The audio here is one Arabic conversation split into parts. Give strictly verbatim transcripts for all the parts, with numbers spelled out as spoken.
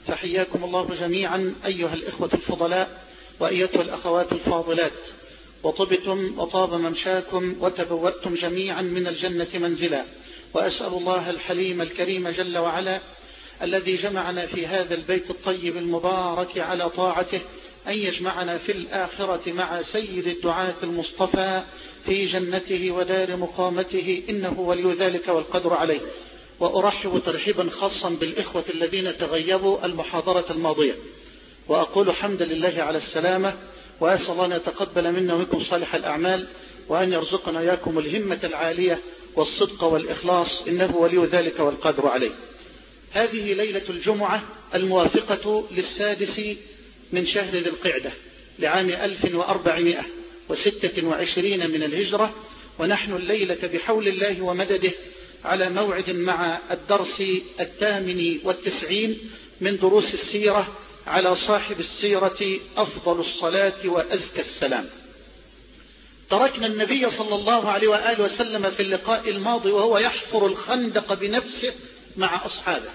فحياكم الله جميعا أيها الإخوة الفضلاء وأيتها الأخوات الفاضلات، وطبتم وطاب ممشاكم وتبوأتم جميعا من الجنة منزلا. وأسأل الله الحليم الكريم جل وعلا الذي جمعنا في هذا البيت الطيب المبارك على طاعته أن يجمعنا في الآخرة مع سيد الدعاة المصطفى في جنته ودار مقامته، إنه ولي ذلك والقدر عليه. وأرحب ترحيبا خاصا بالإخوة الذين تغيبوا المحاضرة الماضية، وأقول حمدا لله على السلامة، وأسأل الله أن يتقبل منا ومنكم صالح الأعمال، وأن يرزقنا إياكم الهمة العالية والصدق والإخلاص، إنه ولي ذلك والقدر عليه. هذه ليلة الجمعة الموافقة للسادس من شهر ذي القعدة لعام ألف وأربعمائة وستة وعشرين من الهجرة، ونحن الليلة بحول الله ومدده على موعد مع الدرس الثامن والتسعين من دروس السيرة على صاحب السيرة أفضل الصلاة وأزكى السلام. تركنا النبي صلى الله عليه وآله وسلم في اللقاء الماضي وهو يحفر الخندق بنفسه مع أصحابه،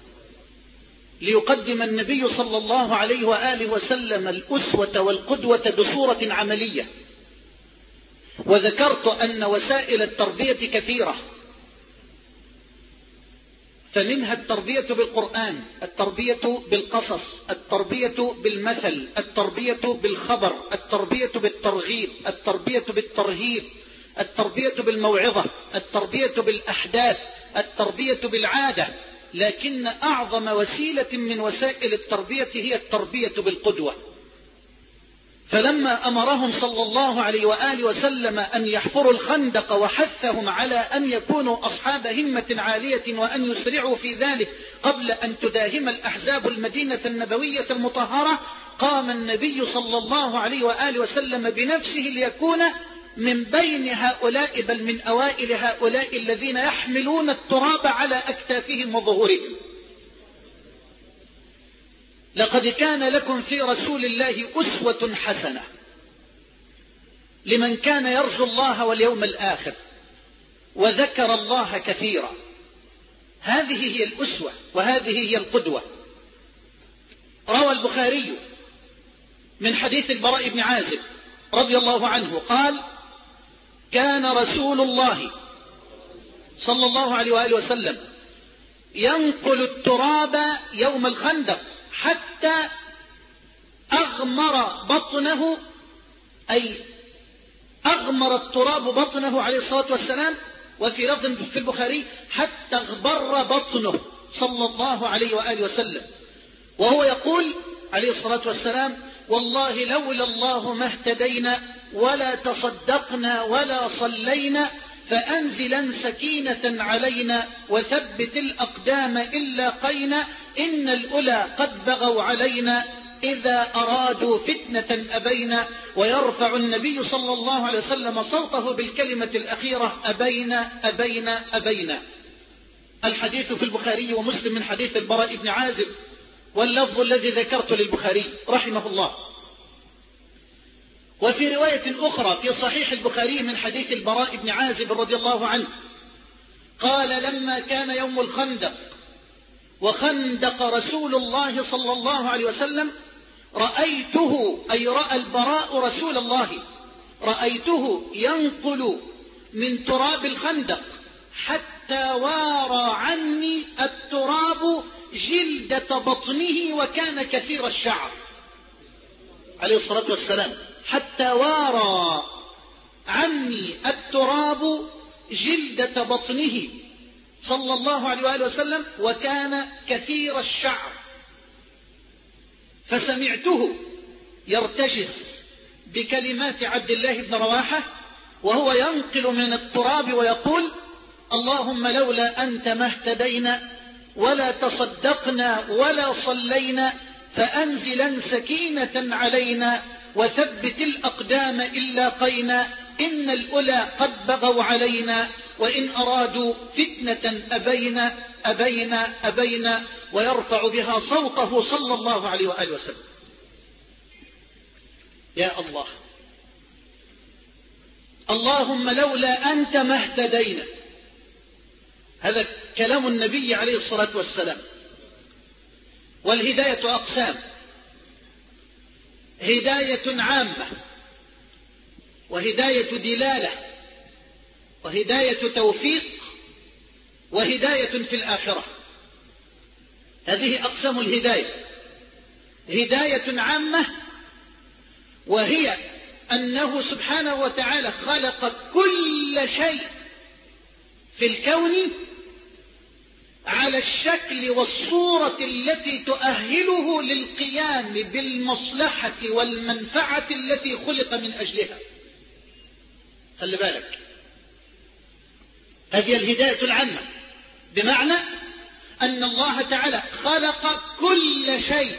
ليقدم النبي صلى الله عليه وآله وسلم الأسوة والقدوة بصورة عملية. وذكرت أن وسائل التربية كثيرة، فمنها التربية بالقرآن، التربية بالقصص، التربية بالمثل، التربية بالخبر، التربية بالترغيب، التربية بالترهيب، التربية بالموعظة، التربية بالأحداث، التربية بالعادة. لكن أعظم وسيلة من وسائل التربية هي التربية بالقدوة. فلما أمرهم صلى الله عليه وآله وسلم أن يحفروا الخندق وحثهم على أن يكونوا أصحاب همة عالية وأن يسرعوا في ذلك قبل أن تداهم الأحزاب المدينة النبوية المطهرة، قام النبي صلى الله عليه وآله وسلم بنفسه ليكون من بين هؤلاء، بل من أوائل هؤلاء الذين يحملون التراب على أكتافهم وظهورهم. لقد كان لكم في رسول الله أسوة حسنة لمن كان يرجو الله واليوم الآخر وذكر الله كثيرا. هذه هي الأسوة وهذه هي القدوة. روى البخاري من حديث البراء بن عازب رضي الله عنه قال: كان رسول الله صلى الله عليه وآله وسلم ينقل التراب يوم الخندق حتى أغمر بطنه، أي أغمر التراب بطنه عليه الصلاة والسلام، وفي لفظ في البخاري حتى اغبر بطنه صلى الله عليه وآله وسلم، وهو يقول عليه الصلاة والسلام: والله لولا الله ما اهتدينا ولا تصدقنا ولا صلينا، فأنزلا سكينة علينا وثبت الأقدام إن لاقينا، إن الأولى قد بغوا علينا إذا أرادوا فتنة أبينا. ويرفع النبي صلى الله عليه وسلم صوته بالكلمة الأخيرة: أبينا أبينا أبينا. الحديث في البخاري ومسلم من حديث البراء بن عازب، واللفظ الذي ذكرت للبخاري رحمه الله. وفي رواية أخرى في صحيح البخاري من حديث البراء بن عازب رضي الله عنه قال: لما كان يوم الخندق وخندق رسول الله صلى الله عليه وسلم، رأيته، أي رأى البراء رسول الله، رأيته ينقل من تراب الخندق حتى وارى عني التراب جلدة بطنه، وكان كثير الشعر عليه الصلاة والسلام، حتى وارى عني التراب جلدة بطنه صلى الله عليه وآله وسلم، وكان كثير الشعر. فسمعته يرتجز بكلمات عبد الله بن رواحة وهو ينقل من التراب ويقول: اللهم لولا أنت ما اهتدينا ولا تصدقنا ولا صلينا، فأنزلا سكينة علينا وثبت الأقدام إن لاقينا، إن الأولى قد بغوا علينا وإن أرادوا فتنة أبينا أبينا أبينا. ويرفع بها صوته صلى الله عليه وآله وسلم. يا الله، اللهم لولا أنت ما اهتدينا. هذا كلام النبي عليه الصلاة والسلام. والهداية أقسام: هداية عامة، وهداية دلالة، وهداية توفيق، وهداية في الآخرة. هذه أقسام الهداية. هداية عامة، وهي أنه سبحانه وتعالى خلق كل شيء في الكون على الشكل والصورة التي تؤهله للقيام بالمصلحة والمنفعة التي خلق من أجلها. خلي بالك، هذه الهداية العامة، بمعنى أن الله تعالى خلق كل شيء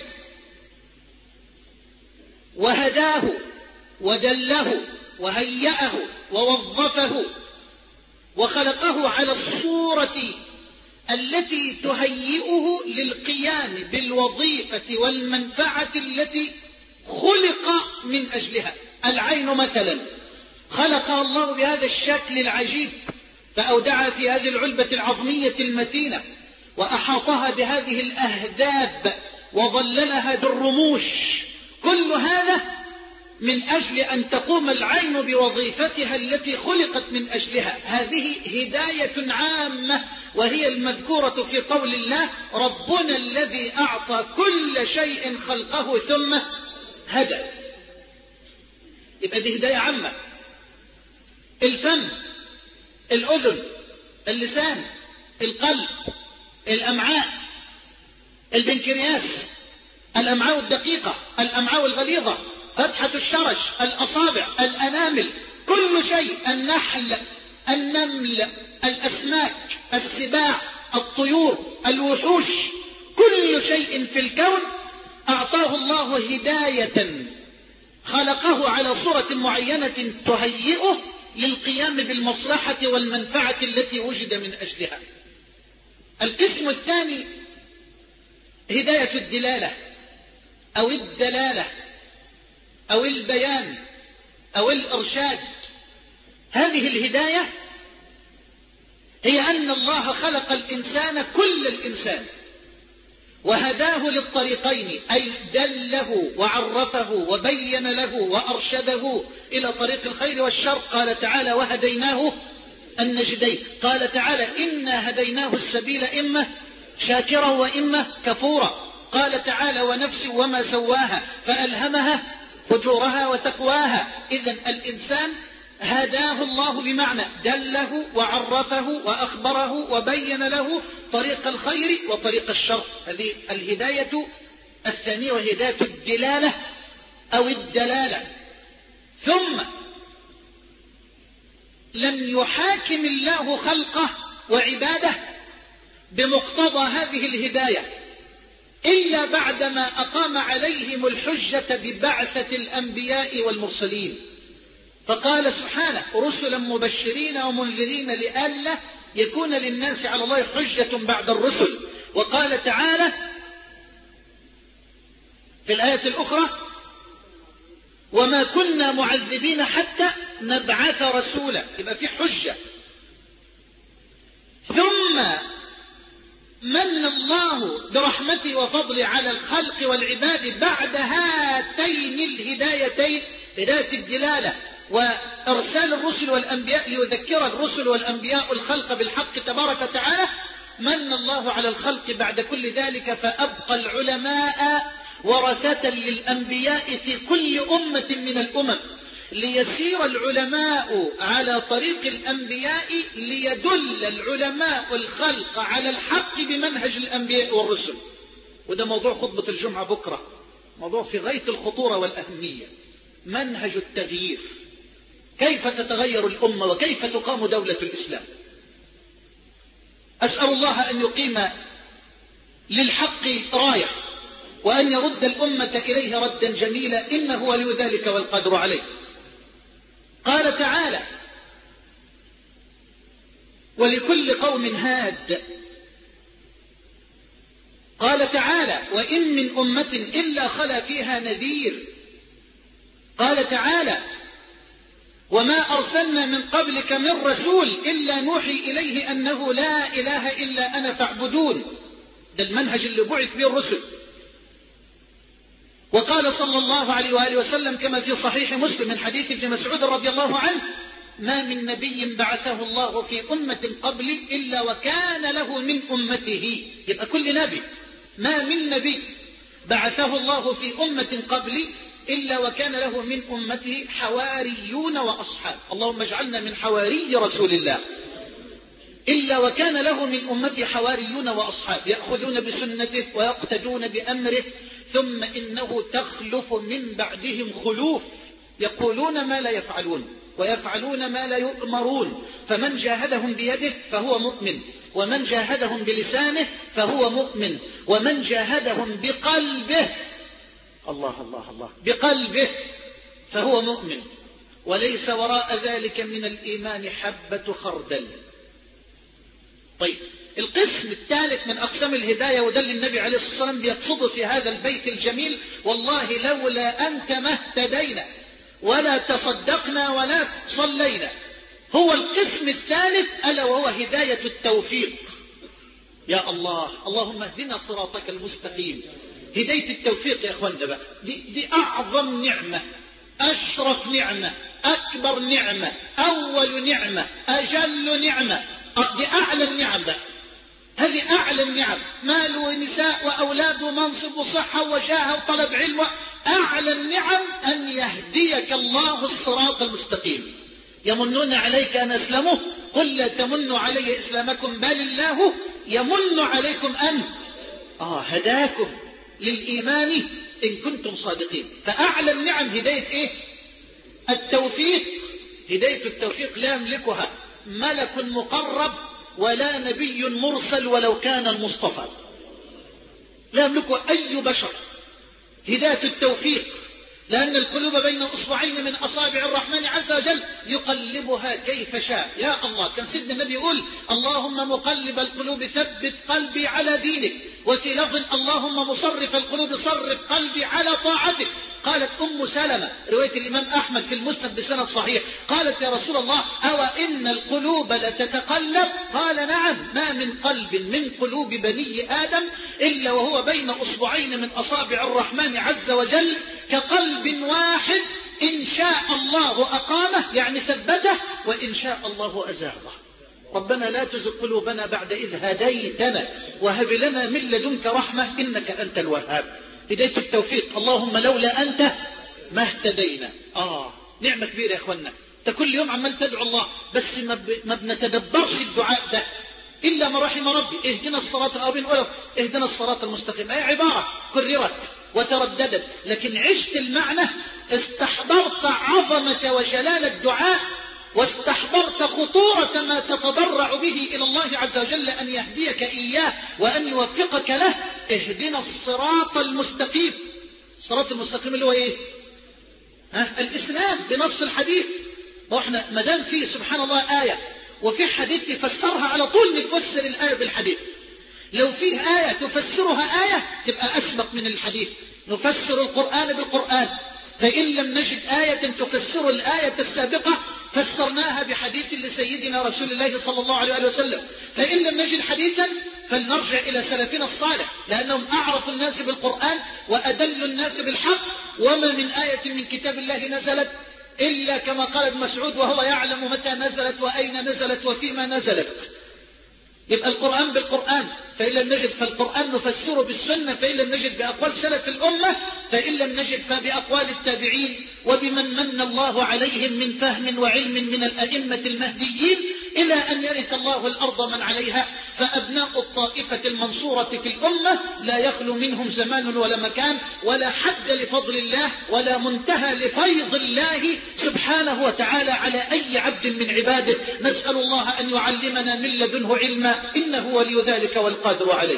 وهداه ودله وهيأه ووظفه وخلقه على الصورة التي تهيئه للقيام بالوظيفة والمنفعة التي خلق من أجلها. العين مثلا خلقها الله بهذا الشكل العجيب، فأودعها في هذه العلبة العظمية المتينة، وأحاطها بهذه الأهداب، وظللها بالرموش. كل هذا من أجل أن تقوم العين بوظيفتها التي خلقت من أجلها. هذه هداية عامة، وهي المذكورة في قول الله: ربنا الذي أعطى كل شيء خلقه ثم هدى. يبقى دي هداية عامة. الفم، الأذن، اللسان، القلب، الأمعاء، البنكرياس، الأمعاء الدقيقة، الأمعاء الغليظة، فتحة الشرج، الأصابع، الأنامل، كل شيء، النحل، النمل، الأسماك، السباع، الطيور، الوحوش، كل شيء في الكون أعطاه الله هداية، خلقه على صورة معينة تهيئه للقيام بالمصلحة والمنفعة التي وجد من أجلها. القسم الثاني هداية الدلالة أو الدلالة أو البيان أو الإرشاد. هذه الهداية هي أن الله خلق الإنسان، كل الإنسان، وهداه للطريقين، أي دله وعرفه وبين له وأرشده إلى طريق الخير والشر. قال تعالى: وهديناه النجدين. قال تعالى: إنا هديناه السبيل إما شاكرا وإما كفورا. قال تعالى: ونفس وما سواها فألهمها فجورها وتقواها. إذن الإنسان هداه الله بمعنى دله وعرفه وأخبره وبين له طريق الخير وطريق الشر. هذه الهداية الثانية، وهداية الدلالة أو الدلالة. ثم لم يحاكم الله خلقه وعباده بمقتضى هذه الهداية إلا بعدما أقام عليهم الحجة ببعثة الأنبياء والمرسلين. فقال سبحانه: رسلا مبشرين ومنذرين لئلا يكون للناس على الله حجة بعد الرسل. وقال تعالى في الآية الأخرى: وما كنا معذبين حتى نبعث رسولا. يبقى في حجة. ثم من الله برحمته وفضله على الخلق والعباد بعد هاتين الهدايتين، هداية الدلالة وإرسال الرسل والأنبياء ليذكر الرسل والأنبياء الخلق بالحق تبارك وتعالى. من الله على الخلق بعد كل ذلك فأبقى العلماء ورثة للأنبياء في كل أمة من الأمم، ليسير العلماء على طريق الأنبياء، ليدل العلماء الخلق على الحق بمنهج الأنبياء والرسل. وده موضوع خطبة الجمعة بكرة، موضوع في غاية الخطورة والأهمية. منهج التغيير، كيف تتغير الأمة وكيف تقام دولة الإسلام. أسأل الله أن يقيم للحق راية، وأن يرد الأمة إليه ردا جميلا، إنه ولي ذلك والقادر عليه. قال تعالى: ولكل قوم هاد. قال تعالى: وإن من أمة إلا خلا فيها نذير. قال تعالى: وما أرسلنا من قبلك من رسول إلا نوحي إليه أنه لا إله إلا أنا فاعبدون. ده المنهج اللي بعث به الرسل. وقال صلى الله عليه وآله وسلم كما في صحيح مسلم من حديث ابن مسعود رضي الله عنه: ما من نبي بعثه الله في أمة قبلي إلا وكان له من أمته. يبقى كل نبي، ما من نبي بعثه الله في أمة قبلي إلا وكان له من أمته حواريون وأصحاب. اللهم اجعلنا من حواري رسول الله. إلا وكان له من أمته حواريون وأصحاب يأخذون بسنته ويقتدون بأمره، ثم إنه تخلف من بعدهم خلوف يقولون ما لا يفعلون ويفعلون ما لا يؤمرون، فمن جاهدهم بيده فهو مؤمن، ومن جاهدهم بلسانه فهو مؤمن، ومن جاهدهم بقلبه الله الله الله بقلبه فهو مؤمن، وليس وراء ذلك من الإيمان حبة خردل. طيب، القسم الثالث من أقسام الهداية، وده اللي النبي عليه الصلاة والسلام بيقصده في هذا البيت الجميل: والله لولا أنت ما اهتدينا ولا تصدقنا ولا صلينا. هو القسم الثالث، ألا وهو هداية التوفيق. يا الله، اللهم اهدنا صراطك المستقيم. هداية التوفيق يا أخوانا بقى دي, دي أعظم نعمة، أشرف نعمة، أكبر نعمة، أول نعمة، أجل نعمة، دي أعلى النعم بقى. هذه أعلى النعم، مال ونساء وأولاد ومنصب وصحة وجاه وطلب علم. أعلى النعم أن يهديك الله الصراط المستقيم. يمنون عليك أن أسلموا، قل لا تمنوا علي إسلامكم بل الله يمن عليكم أن آه هداكم للإيمان إن كنتم صادقين. فأعلى النعم هداية إيه؟ التوفيق. هداية التوفيق لا يملكها ملك مقرب ولا نبي مرسل ولو كان المصطفى، لا يملكها أي بشر. هداية التوفيق، لأن القلوب بين أصبعين من أصابع الرحمن عز وجل يقلبها كيف شاء. يا الله، كان سيدنا النبي يقول: اللهم مقلب القلوب ثبت قلبي على دينك، وفي لفظ: اللهم مصرف القلوب صرف قلبي على طاعتك. قالت أم سلمة رواية الإمام أحمد في المسند بسند صحيح، قالت: يا رسول الله، أو إن القلوب لتتقلب؟ قال: نعم، ما من قلب من قلوب بني آدم إلا وهو بين أصبعين من أصابع الرحمن عز وجل كقلب واحد، إن شاء الله أقامه يعني ثبته، وإن شاء الله أزاغه. ربنا لا تزغ قلوبنا بعد إذ هديتنا وهب لنا من لدنك رحمة إنك أنت الوهاب. هداية التوفيق، اللهم لولا أنت ما اهتدينا. آه نعمة كبيرة يا أخوانا. أنت كل يوم عمال تدعو الله، بس ما, ب... ما بنتدبرش الدعاء ده إلا ما رحم ربي. اهدنا الصراط الأبين ولو اهدنا الصراط المستقيم، أي عبارة كررت وترددت، لكن عشت المعنى، استحضرت عظمة وجلال الدعاء، واستحضرت خطورة ما تتضرع به إلى الله عز وجل أن يهديك إياه وأن يوفقك له. اهدنا الصراط المستقيم. الصراط المستقيم اللي هو إيه؟ ها؟ الإسلام بنص الحديث. وإحنا مدام فيه سبحان الله آية وفي حديث تفسرها، على طول نفسر الآية بالحديث. لو فيه آية تفسرها آية تبقى أسبق من الحديث. نفسر القرآن بالقرآن، فإن لم نجد آية تفسر الآية السابقة فسرناها بحديث لسيدنا رسول الله صلى الله عليه وسلم. فإن لم نجد حديثا فلنرجع إلى سلفنا الصالح، لأنهم أعرف الناس بالقرآن وأدل الناس بالحق. وما من آية من كتاب الله نزلت إلا كما قال ابن مسعود: وهو يعلم متى نزلت وأين نزلت وفيما نزلت. يبقى القرآن بالقرآن، فإن لم نجد فالقرآن نفسره بالسنة، فإن لم نجد بأقوال سلف الأمة، فإن لم نجد فبأقوال التابعين وبمن من الله عليهم من فهم وعلم من الأئمة المهديين، إلى أن يرث الله الأرض من عليها. فأبناء الطائفة المنصورة في الأمة لا يخلو منهم زمان ولا مكان ولا حد لفضل الله ولا منتهى لفيض الله سبحانه وتعالى على أي عبد من عباده. نسأل الله أن يعلمنا من لدنه علما، إنه ولي ذلك والقادر عليه.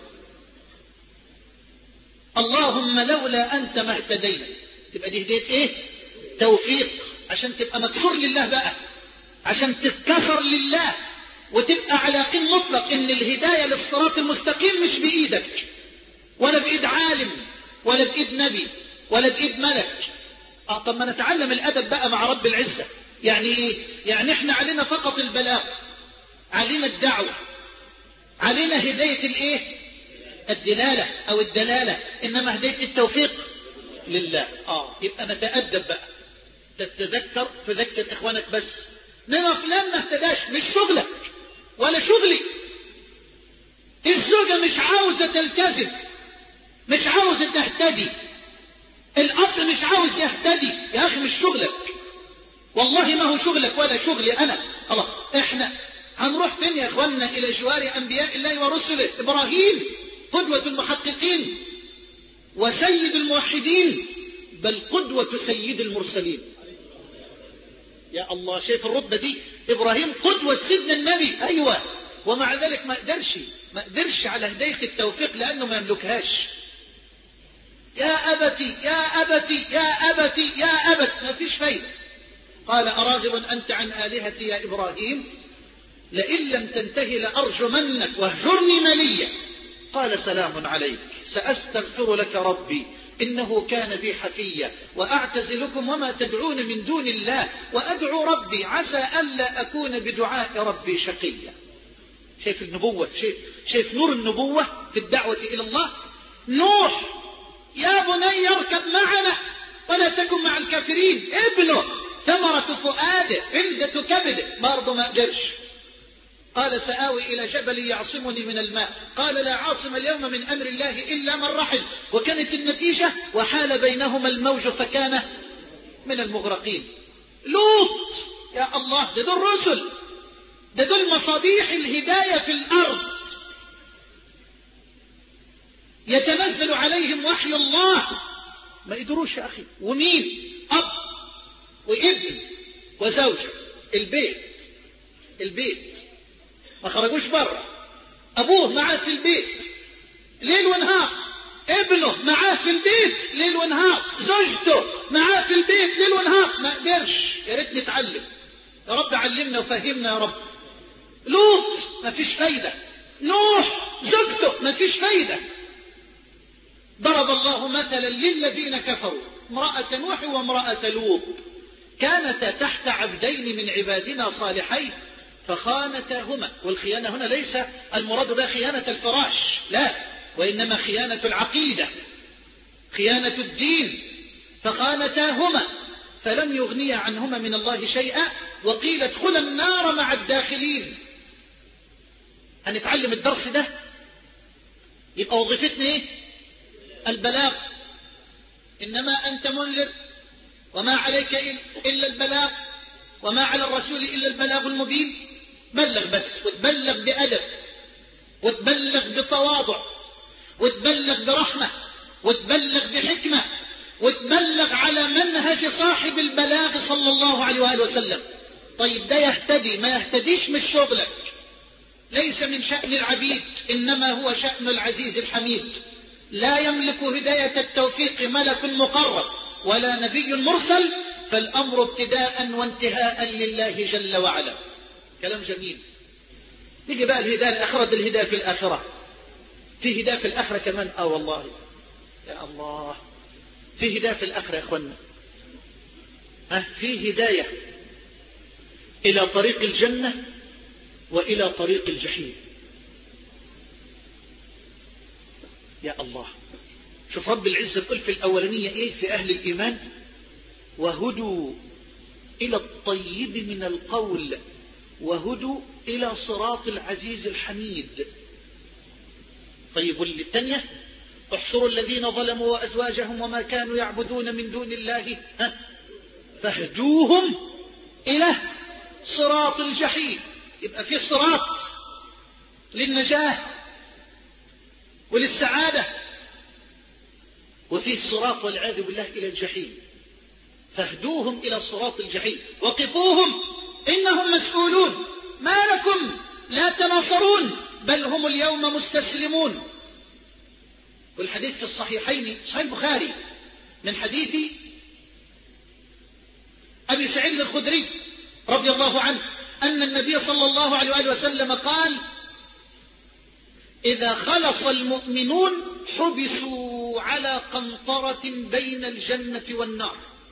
اللهم لولا أنت ما اهتدينا. تبقى دي هدية إيه؟ توفيق، عشان تبقى مكسور لله بقى، عشان تتكسر لله وتبقى على يقين مطلق ان الهداية للصراط المستقيم مش بإيدك ولا بإيد عالم ولا بإيد نبي ولا بإيد ملك. اه طب ما نتعلم الأدب بقى مع رب العزة. يعني ايه؟ يعني احنا علينا فقط البلاغ، علينا الدعوة، علينا هداية الايه؟ الدلالة او الدلالة. انما هداية التوفيق لله. آه يبقى نتأدب بقى، تتذكر تذكر إخوانك بس. إنما فلان ما اهتداش، مش شغلك ولا شغلي. الزوجة مش عاوزة تلتزم، مش عاوزة تهتدي، الأب مش عاوز يهتدي، يا أخي مش شغلك، والله ما هو شغلك ولا شغلي أنا. الله، إحنا هنروح فين يا إخواننا؟ إلى جوار أنبياء الله ورسله. إبراهيم قدوة المحققين وسيد الموحدين، بل قدوة سيد المرسلين. يا الله، شايف الرتبة دي؟ إبراهيم قدوة سيدنا النبي، أيوة، ومع ذلك ما قدرش ما قدرش على هداية التوفيق لأنه ما يملكهاش. يا أبتي يا أبتي يا أبتي يا أبت، ما فيش فايدة. قال أراغب أنت عن آلهتي يا إبراهيم؟ لئن لم تنتهي لأرجمنك واهجرني مليا. قال سلام عليك، سأستغفر لك ربي إنه كان بي حفيا، وأعتزلكم وما تدعون من دون الله، وأدعو ربي عسى ألا أكون بدعاء ربي شقيا. شايف النبوة؟ شايف, شايف نور النبوة في الدعوة إلى الله؟ نوح يا بني اركب معنا ولا تكن مع الكافرين. ابنه ثمرة فؤاده فلذة كبده، برضه ما قدرش. قال سآوي إلى جبل يعصمني من الماء، قال لا عاصم اليوم من أمر الله إلا من رحم. وكانت النتيجة وحال بينهما الموج فكان من المغرقين. لوط يا الله، ده دول رسل، ده دول مصابيح الهداية في الأرض، يتنزل عليهم وحي الله، ما قدروش يا أخي. ومين؟ أب وابن وزوجة، البيت البيت ما خرجوش بره. أبوه معاه في البيت ليل ونهار، ابنه معاه في البيت ليل ونهار، زوجته معاه في البيت ليل ونهار، ما قدرش. يا ريت نتعلم، يا رب علمنا وفهمنا يا رب. لوط ما فيش فايدة، نوح زوجته ما فيش فايدة. ضرب الله مثلا للذين كفروا امرأة نوح وامرأة لوط كانتا تحت عبدين من عبادنا صالحين فخانتاهما. والخيانة هنا ليس المراد بها خيانة الفراش، لا، وإنما خيانة العقيدة، خيانة الدين. فخانتاهما فلم يغنيا عنهما من الله شيئا وقيل ادخلا النار مع الداخلين. هنتعلم الدرس ده، يبقى وظيفتنا ايه؟ البلاغ. إنما أنت منذر وما عليك إلا البلاغ، وما على الرسول إلا البلاغ المبين. بلغ بس، وتبلغ بأدب، وتبلغ بتواضع، وتبلغ برحمة، وتبلغ بحكمة، وتبلغ على منهج صاحب البلاغ صلى الله عليه وآله وسلم. طيب ده يهتدي ما يهتديش مش شغلك، ليس من شأن العبيد، إنما هو شأن العزيز الحميد. لا يملك هداية التوفيق ملك مقرب ولا نبي مرسل، فالأمر ابتداء وانتهاء لله جل وعلا. كلام جميل. تيجي بقى الهداية الآخرة، دي الهداية في الآخرة. في هداية في الآخرة كمان، آه والله يا الله، في هداية في الآخرة يا أخوانا. ها، في هداية إلى طريق الجنة وإلى طريق الجحيم. يا الله، شوف رب العزة تقول في الأولانية إيه في أهل الإيمان؟ وهدوا إلى الطيب من القول وهدوا إلى صراط العزيز الحميد. طيب والثانية؟ احصروا الذين ظلموا وأزواجهم وما كانوا يعبدون من دون الله ها فاهدوهم إلى صراط الجحيم. يبقى في صراط للنجاة وللسعادة، وفيه صراط والعياذ بالله إلى الجحيم. فاهدوهم إلى صراط الجحيم وقفوهم إنهم مسؤولون. ما لكم لا تناصرون بل هم اليوم مستسلمون. والحديث في الصحيحين صحيح البخاري من حديث أبي سعيد الخدري رضي الله عنه أن النبي صلى الله عليه وآله وسلم قال: إذا خلص المؤمنون حبسوا على قنطرة بين الجنة والنار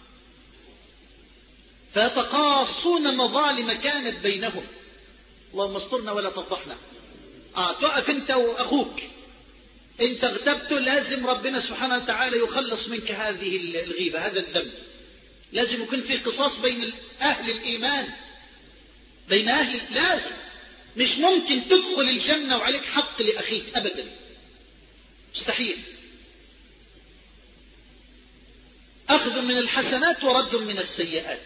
فيتقاصون مظالم كانت بينهم. اللهم استرنا ولا تفضحنا. آه تقف انت واخوك انت اغتبته لازم ربنا سبحانه وتعالى يخلص منك هذه الغيبة، هذا الذنب. لازم يكون في قصاص بين أهل الإيمان، بين أهل، لازم. مش ممكن تدخل الجنة وعليك حق لأخيك أبدا، مستحيل. أخذ من الحسنات ورد من السيئات.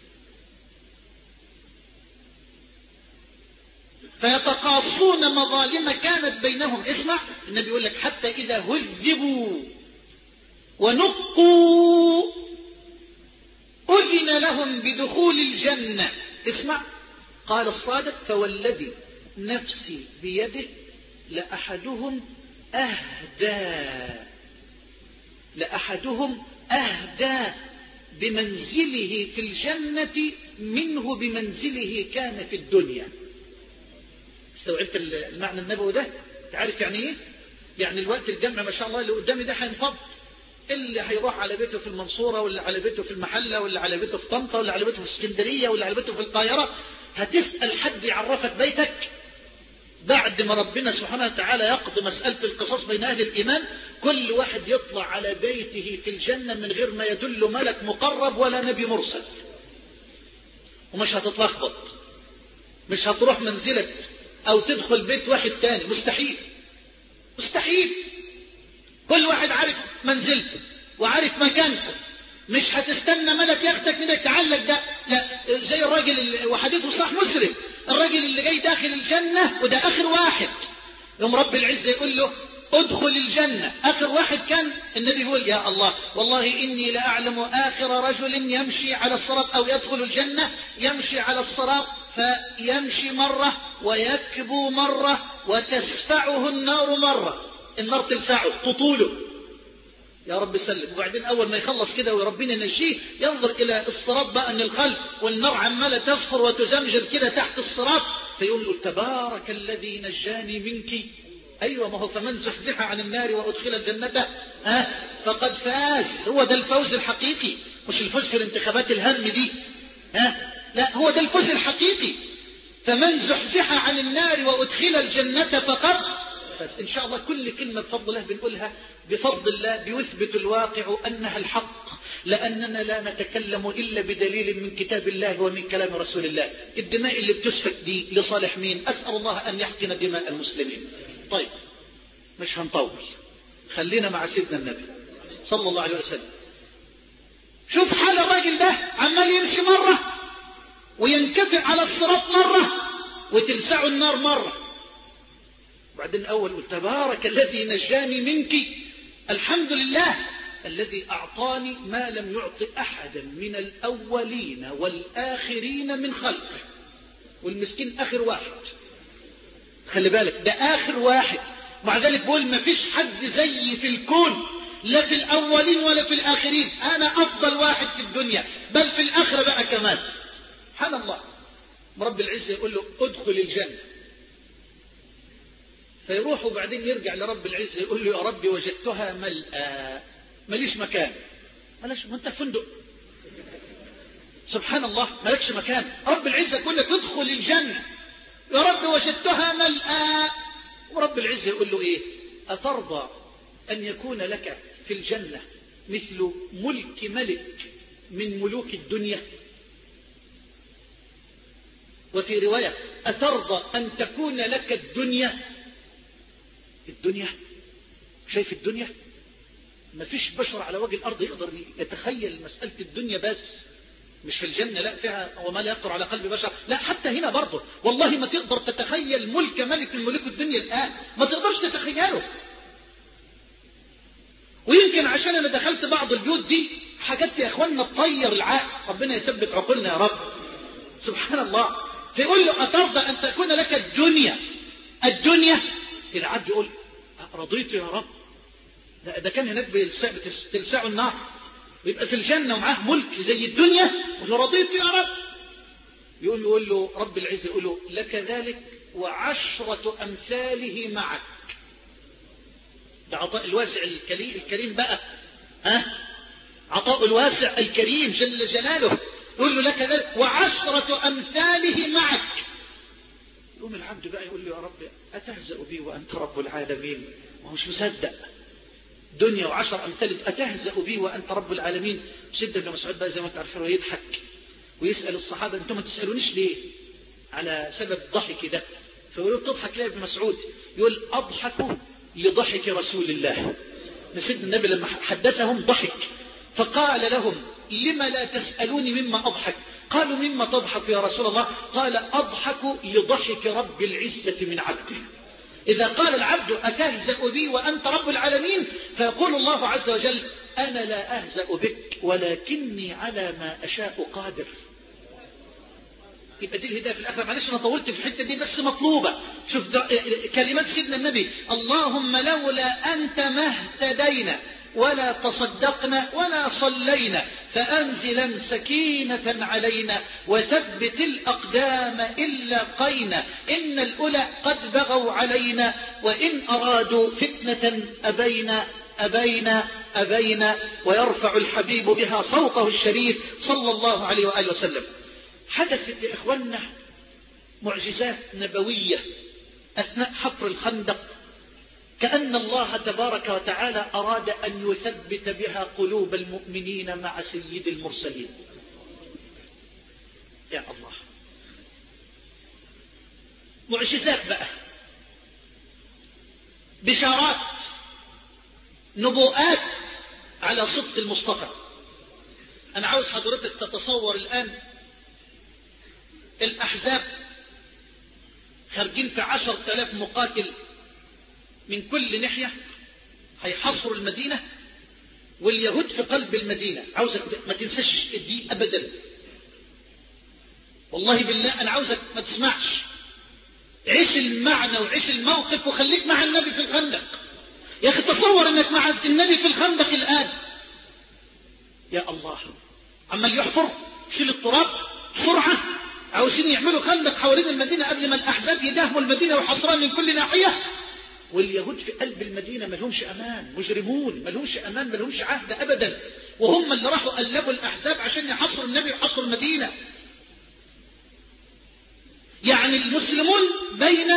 فيتقاصون مظالم كانت بينهم. اسمع النبي يقول لك حتى إذا هذبوا ونقوا أذن لهم بدخول الجنة. اسمع، قال الصادق فوالذي نفسي بيده لأحدهم أهدى لأحدهم أهدى بمنزله في الجنة منه بمنزله كان في الدنيا. استوعبت المعنى النبوي ده؟ تعرف يعني ايه؟ يعني الوقت الجمع ما شاء الله اللي قدامي ده هينفض، اللي هيروح على بيته في المنصورة، ولا على بيته في المحلة، ولا على بيته في طنطا، ولا على بيته في اسكندرية، ولا على بيته في القاهرة. هتسأل حد يعرفك بيتك بعد ما ربنا سبحانه وتعالى يقضي مسألة القصاص بين أهل الإيمان. كل واحد يطلع على بيته في الجنة من غير ما يدل ملك مقرب ولا نبي مرسل، ومش هتتلخبط، مش هتروح منزلك أو تدخل بيت واحد تاني، مستحيل مستحيل. كل واحد عارف منزلته وعارف مكانته، مش هتستنى ملك ياخدك منك تعلق ده، لا. زي الراجل اللي وحديثه صح مسلم، الراجل اللي جاي داخل الجنة وده آخر واحد، يوم رب العزة يقول له ادخل الجنة. آخر واحد كان النبي يقول يا الله والله إني لأعلم آخر رجل يمشي على الصراط أو يدخل الجنة يمشي على الصراط فيمشي مرة ويكبو مرة وتسفعه النار مرة، النار تلسعه تطوله، يا رب سلم. وبعدين أول ما يخلص كده وربنا ينجيه ينظر إلى الصراط بقى من الخلف، والنار عمالة تصفر وتزمجر كده تحت الصراط، فيقول له تبارك الذي نجاني منك. أيوة، ما هو فمن زحزح عن النار وأدخل الجنة ها فقد فاز. هو ده الفوز الحقيقي، مش الفوز في الانتخابات الهم دي، ها لا، هو ده الفوز الحقيقي. فمن زحزح عن النار وأدخل الجنة فقد بس. إن شاء الله كل كلمة بفضل الله بنقولها بفضل الله بيثبت الواقع أنها الحق، لأننا لا نتكلم إلا بدليل من كتاب الله ومن كلام رسول الله. الدماء اللي بتسفك دي لصالح مين؟ أسأل الله أن يحقن دماء المسلمين. طيب مش هنطول، خلينا مع سيدنا النبي صلى الله عليه وسلم. شوف حال الراجل ده، عمال يمشي مرة وينكفئ على الصراط مرة وتلسعه النار مرة. بعدين أول قلت تبارك الذي نجاني منك، الحمد لله الذي أعطاني ما لم يعطي أحدا من الأولين والآخرين من خلقه. والمسكين آخر واحد، خلي بالك ده آخر واحد، مع ذلك بقول ما فيش حد زيي في الكون، لا في الأولين ولا في الآخرين، أنا أفضل واحد في الدنيا بل في الآخرة بقى كمان. سبحان الله. رب العزة يقول له ادخل الجنة، فيروح وبعدين يرجع لرب العزة يقول له يا ربي وجدتها ملأى، ماليش مكان. مالش، ما انت فندق، سبحان الله، مالكش مكان. رب العزة يقول لك ادخل الجنة، يا رب وجدتها ملأى. ورب العزة يقول له ايه؟ أترضى أن يكون لك في الجنة مثل ملك ملك من ملوك الدنيا؟ وفي رواية أترضى أن تكون لك الدنيا؟ الدنيا، شايف الدنيا؟ ما فيش بشر على وجه الأرض يقدر يتخيل مسألة الدنيا، بس مش في الجنة لا، فيها وما لا يخطر على قلب بشر، لا حتى هنا برضه والله ما تقدر تتخيل ملك ملك من ملوك الدنيا الآن، ما تقدرش تتخيله. ويمكن عشان أنا دخلت بعض البيوت دي حاجات يا أخوانا تطير العقل، ربنا يثبت عقولنا يا رب، سبحان الله. فيقول له أترضى أن تكون لك الدنيا؟ الدنيا العبد يقول رضيت يا رب، ده, ده كان هناك بتلسعه النار، ويبقى في الجنة ومعاه ملك زي الدنيا ويقول رضيت يا رب. يقول له, يقول له رب العزة يقول له لك ذلك وعشرة أمثاله معك. ده عطاء الواسع الكريم بقى، ها عطاء الواسع الكريم جل جلاله. يقول له لك ذلك وعشرة أمثاله معك. يقوم العبد بقى يقول له يا رب أتهزأ بي وأنت رب العالمين؟ ما هو مش مصدق دنيا وعشر أمثال أتهزأ بي وأنت رب العالمين. سيدنا ابن مسعود بقى زي ما تعرفون يضحك ويسأل الصحابة أنتم ما تسألونيش ليه على سبب ضحك ده؟ فيقولوا تضحك ليه يا ابن مسعود؟ يقول أضحك لضحك رسول الله. سيدنا النبي لما حدثهم ضحك فقال لهم لما لا تسألوني مما أضحك؟ قالوا مما تضحك يا رسول الله؟ قال أضحك لضحك رب العزة من عبده. إذا قال العبد أتهزأ بي وأنت رب العالمين فيقول الله عز وجل أنا لا أهزأ بك ولكني على ما أشاء قادر. يبقى دي الهداية في الآخرة. معلش أنا طولت في الحتة دي بس مطلوبة. شوف كلمات سيدنا النبي اللهم لولا أنت ما اهتدينا ولا تصدقنا ولا صلينا فأنزلا سكينة علينا وثبت الأقدام إن لاقينا إن الأولى قد بغوا علينا وإن أرادوا فتنة أبينا أبينا أبينا. ويرفع الحبيب بها صوته الشريف صلى الله عليه وآله وسلم. حدثت يا إخواننا معجزات نبوية أثناء حفر الخندق كأن الله تبارك وتعالى أراد أن يثبت بها قلوب المؤمنين مع سيد المرسلين. يا الله معجزات بقى، بشارات، نبوءات على صدق المصطفى. أنا عاوز حضرتك تتصور الآن الأحزاب خارجين في عشر تلاف مقاتل من كل ناحية هيحصروا المدينة واليهود في قلب المدينة. عاوزك ما تنساش دي أبدا، والله بالله أنا عاوزك ما تسمعش، عيش المعنى وعيش الموقف وخليك مع النبي في الخندق. يا أخي تصور أنك مع النبي في الخندق الآن. يا الله عمال يحفر شيل التراب بسرعة، عاوزين يعملوا خندق حوالين المدينة قبل ما الأحزاب يداهموا المدينة ويحصرها من كل ناحية. واليهود في قلب المدينة ما لهمش أمان، مجرمون ما لهمش أمان ما لهمش عهد أبدا، وهم اللي راحوا قلبوا الأحزاب عشان يحصروا النبي ويحصروا المدينة. يعني المسلمون بين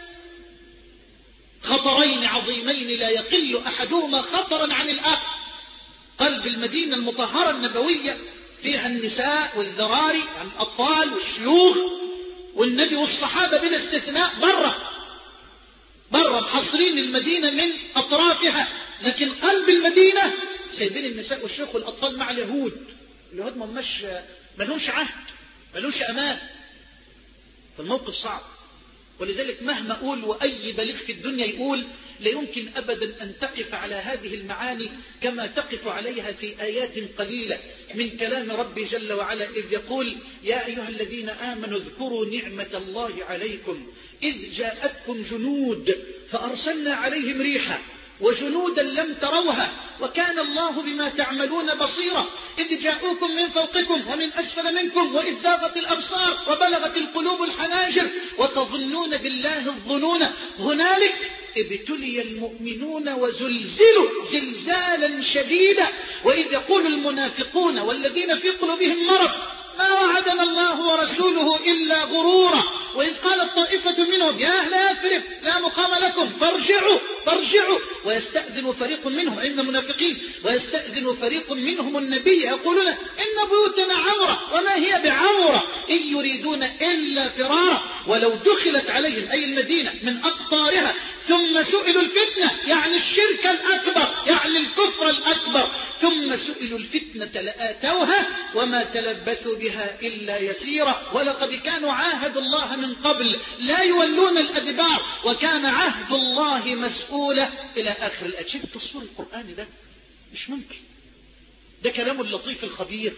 خطرين عظيمين لا يقل أحدهما خطرا عن الآخر. قلب المدينة المطهرة النبوية فيها النساء والذراري يعني الأطفال والشيوخ، والنبي والصحابة بلا استثناء بره بره محصرين المدينة من أطرافها، لكن قلب المدينة سايبين النساء والشيوخ والأطفال مع اليهود. اليهود ما مش ما لهمش عهد ما لهمش أمان. فالموقف صعب، ولذلك مهما أقول وأي بليغ في الدنيا يقول لا يمكن أبدا أن تقف على هذه المعاني كما تقف عليها في آيات قليلة من كلام ربي جل وعلا إذ يقول يا أيها الذين آمنوا اذكروا نعمة الله عليكم إذ جاءتكم جنود فأرسلنا عليهم ريحا وجنودا لم تروها وكان الله بما تعملون بصيرا إذ جاءوكم من فوقكم ومن أسفل منكم وإذ زاغت الأبصار وبلغت القلوب الحناجر وتظنون بالله الظنون هنالك ابتلي المؤمنون وزلزلوا زلزالا شديدا وإذ يقول المنافقون والذين في قلوبهم مرض ما وعدنا الله ورسوله إلا غرورا وإذ قالت طائفة منهم يا أهل يثرب لا مقام لكم فارجعوا فارجعوا ويستأذن فريق منهم أي من المنافقين ويستأذن فريق منهم النبي يقولون إن بيوتنا عورة وما هي بعورة إن يريدون إلا فرارا ولو دخلت عليهم أي المدينة من أقطارها ثم سئلوا الفتنة يعني الشرك الأكبر يعني الكفر الأكبر ثم سئلوا الفتنة لآتوها وما تلبثوا بها إلا يسيرا ولقد كانوا عاهدوا الله من قبل لا يولون الأدبار وكان عهد الله مسؤولا إلى آخر الآيات. شوف التصوير القرآني ده مش ممكن، ده كلام اللطيف الخبير.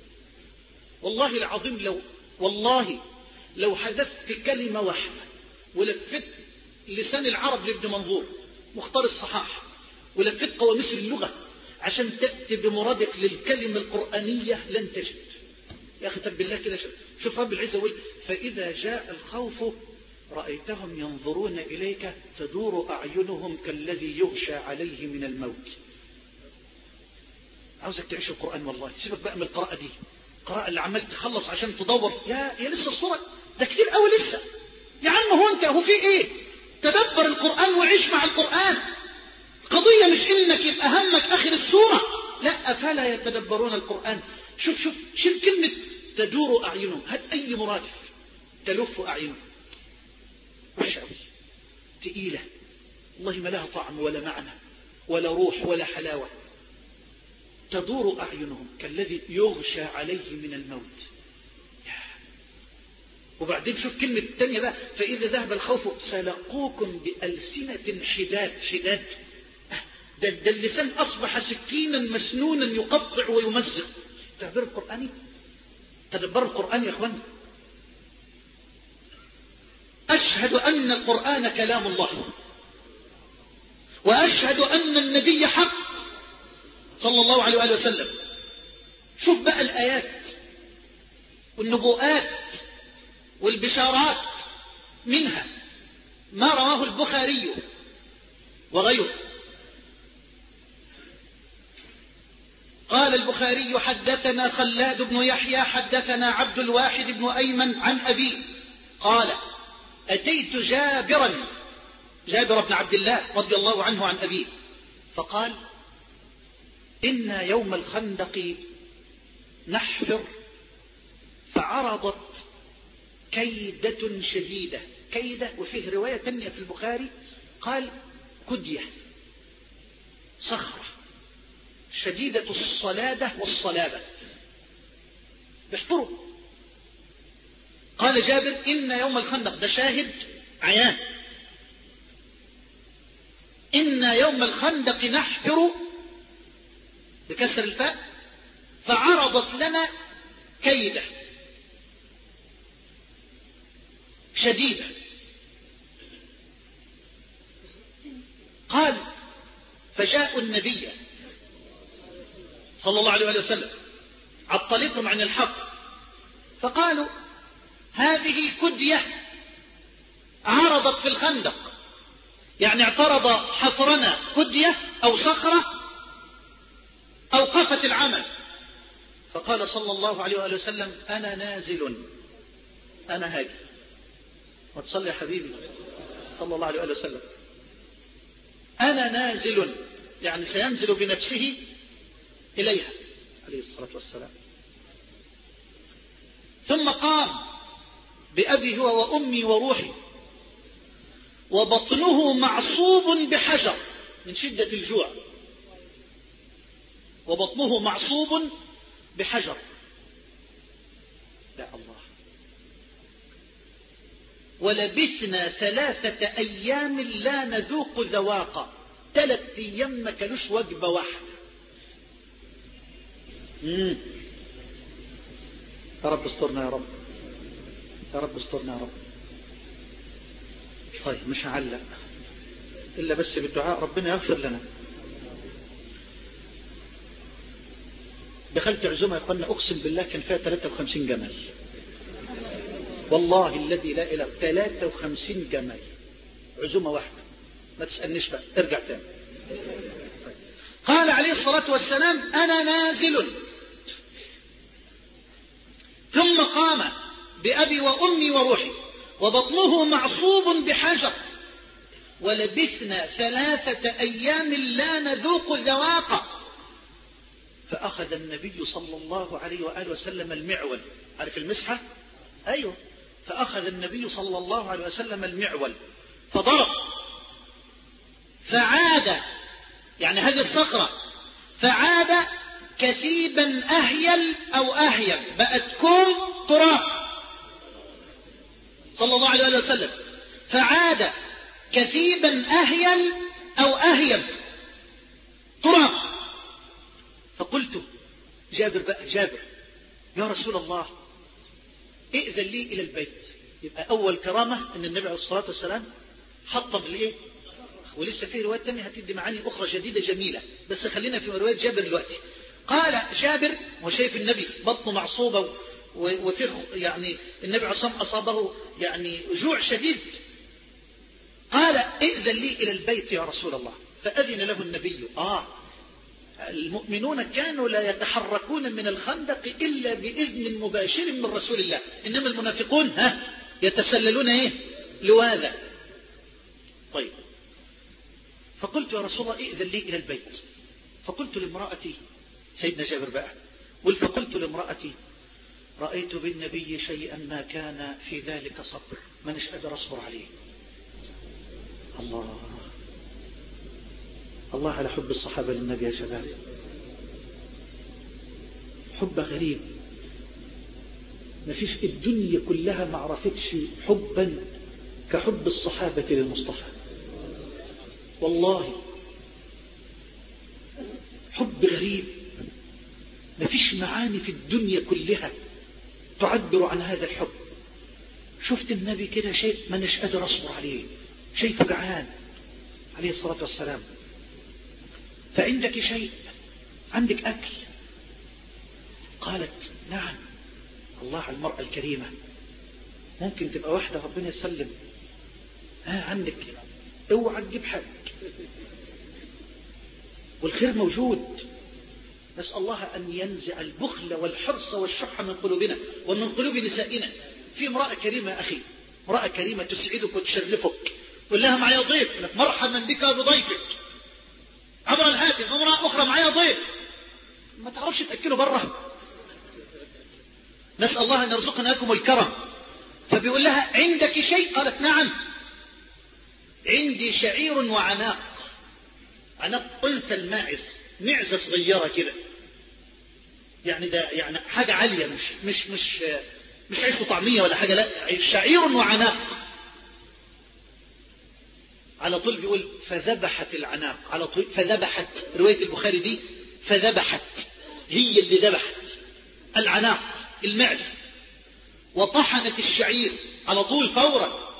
والله العظيم لو والله لو حذفت كلمة واحدة ولفت لسان العرب لابن منظور مختار الصحاح ولفت قواميس اللغة عشان تأتي بمرادف للكلمة القرآنية لن تجد. يا أخي طب بالله كده شوف رب العزة يقول فإذا جاء الخوف رأيتهم ينظرون إليك تدور أعينهم كالذي يغشى عليه من الموت. عاوزك تعيش القرآن والله، سيبك بقى من القراءة دي، القراءة اللي عمال تخلص عشان تدور يا يا لسه الصورة ده كتير قوي لسه. يا عم هو أنت هو في إيه؟ تدبر القرآن وعيش مع القرآن. قضية مش إنك يبقى همك آخر السورة، لا، أفلا يتدبرون القرآن. شوف شوف شوف كلمة تدور أعينهم، هات أي مرادف تلف أعينهم، وحشة أوي، تقيلة، والله ما لها طعم ولا معنى ولا روح ولا حلاوة. تدور أعينهم كالذي يغشى عليه من الموت. وبعدين شوف كلمة الثانية بقى، فإذا ذهب الخوف سلقوكم بألسنة حداد. حداد ده, ده اللسان أصبح سكينا مسنونا يقطع ويمزق. تعبير القرآني، تدبر القرآن يا أخوان. أشهد أن القرآن كلام الله، وأشهد أن النبي حق صلى الله عليه وآله وسلم. شوف بقى الآيات والنبوءات والبشارات، منها ما رواه البخاري وغيره. قال البخاري: حدثنا خلاد بن يحيى حدثنا عبد الواحد بن أيمن عن أبيه قال: أتيت جابرا جابر بن عبد الله رضي الله عنه عن أبيه فقال: إن يوم الخندق نحفر فعرضت كيدة شديدة. كيدة، وفيه رواية تانية في البخاري قال كدية، صخرة شديدة الصلادة والصلابة، بيحفروا. قال جابر: إن يوم الخندق، ده شاهد عيان، إن يوم الخندق نحفر بكسر الفاء فعرضت لنا كيدة شديدة. قال: فجاءوا النبي صلى الله عليه وسلم عطلتهم عن الحق، فقالوا: هذه كدية عرضت في الخندق، يعني اعترض حفرنا كدية أو صخرة أوقفت العمل. فقال صلى الله عليه وآله وسلم: أنا نازل، أنا هاجي. وتصلي يا حبيبي صلى الله عليه وآله وسلم، أنا نازل، يعني سينزل بنفسه إليها عليه الصلاة والسلام. ثم قام بأبي هو وأمي وروحي، وبطنه معصوب بحجر من شدة الجوع، وبطنه معصوب بحجر. لا الله. ولبثنا ثلاثة أيام لا نذوق ذواقا، ثلاث أيام ما كانوش وجبة واحدة. مم. يا رب استرنا، يا رب يا رب استرنا يا رب. طيب مش هعلق إلا بس بالدعاء، ربنا يغفر لنا. دخلت عزومة يا اخوانا، اقسم بالله كان فيها ثلاثة وخمسين جمل، والله الذي لا اله، ثلاثة وخمسين جمل، عزومة واحدة. ما تسألنيش بقى، ارجع تاني. قال عليه الصلاة والسلام: أنا نازل. ثم قام بأبي وأمي وروحي، وبطنه معصوب بحجر، ولبثنا ثلاثة أيام لا نذوق ذواقا. فأخذ النبي صلى الله عليه وآله وسلم المعول، عارف المسحة؟ أيوه. فأخذ النبي صلى الله عليه وسلم المعول فضرب، فعاد، يعني هذه الصخرة، فعاد كثيبا أهيل أو أهيم، بقت كوم تراب صلى الله عليه وسلم، فعاد كثيبا أهيل أو أهيم تراب. فقلت: جابر بقى، جابر يا رسول الله ائذن لي إلى البيت. يبقى أول كرامة أن النبي عليه الصلاة والسلام حطب الإيه، ولسه فيه روايات تانية هتدي معاني أخرى جديدة جميلة، بس خلينا في رواية جابر دلوقتي. قال جابر وشايف النبي بطنه معصوبة وفيه، يعني النبي عليه الصلاة والسلام أصابه يعني جوع شديد. قال: ائذن لي إلى البيت يا رسول الله. فأذن له النبي. آه المؤمنون كانوا لا يتحركون من الخندق إلا بإذن مباشر من رسول الله، إنما المنافقون ها يتسللون إيه لواذا. طيب، فقلت يا رسول الله ائذن لي إلى البيت. فقلت لامرأتي، سيدنا جابر بقى، فقلت لامرأتي رأيت بالنبي شيئا ما كان في ذلك صبر، ما نش قادر أصبر عليه. الله الله على حب الصحابة للنبي يا شباب، حب غريب. ما فيش الدنيا كلها ما عرفتش حبا كحب الصحابة للمصطفى، والله حب غريب. ما فيش معاني في الدنيا كلها تعبر عن هذا الحب. شفت النبي كده شيء ما نش قادر أصبر عليه، شيء جعان عليه الصلاة والسلام. فعندك شيء، عندك أكل؟ قالت نعم. الله على المرأة الكريمة، ممكن تبقى واحدة ربنا يسلم، ها عندك، اوعى تجيب حد، والخير موجود. نسأل الله أن ينزع البخل والحرص والشح من قلوبنا ومن قلوب نسائنا. في امرأة كريمة أخي، امرأة كريمة تسعدك وتشرفك، قل لها معي ضيف، لك مرحبا بك بضيفك عبر الهاتف. امرأة أخرى معي ضيف، ما تعرفش تأكله بره. نسأل الله أن يرزقنا لكم الكرم. فبيقول لها عندك شيء؟ قالت نعم، عندي شعير وعناق. عناق أنثى الماعز، معزة صغيرة كده، يعني ده يعني حاجة عالية، مش مش مش مش عيش طعمية ولا حاجة، لا، شعير وعناق. على طول بيقول فذبحت العناق، على طول فذبحت، رواية البخاري دي فذبحت، هي اللي ذبحت العناق المعزة، وطحنت الشعير على طول فورا،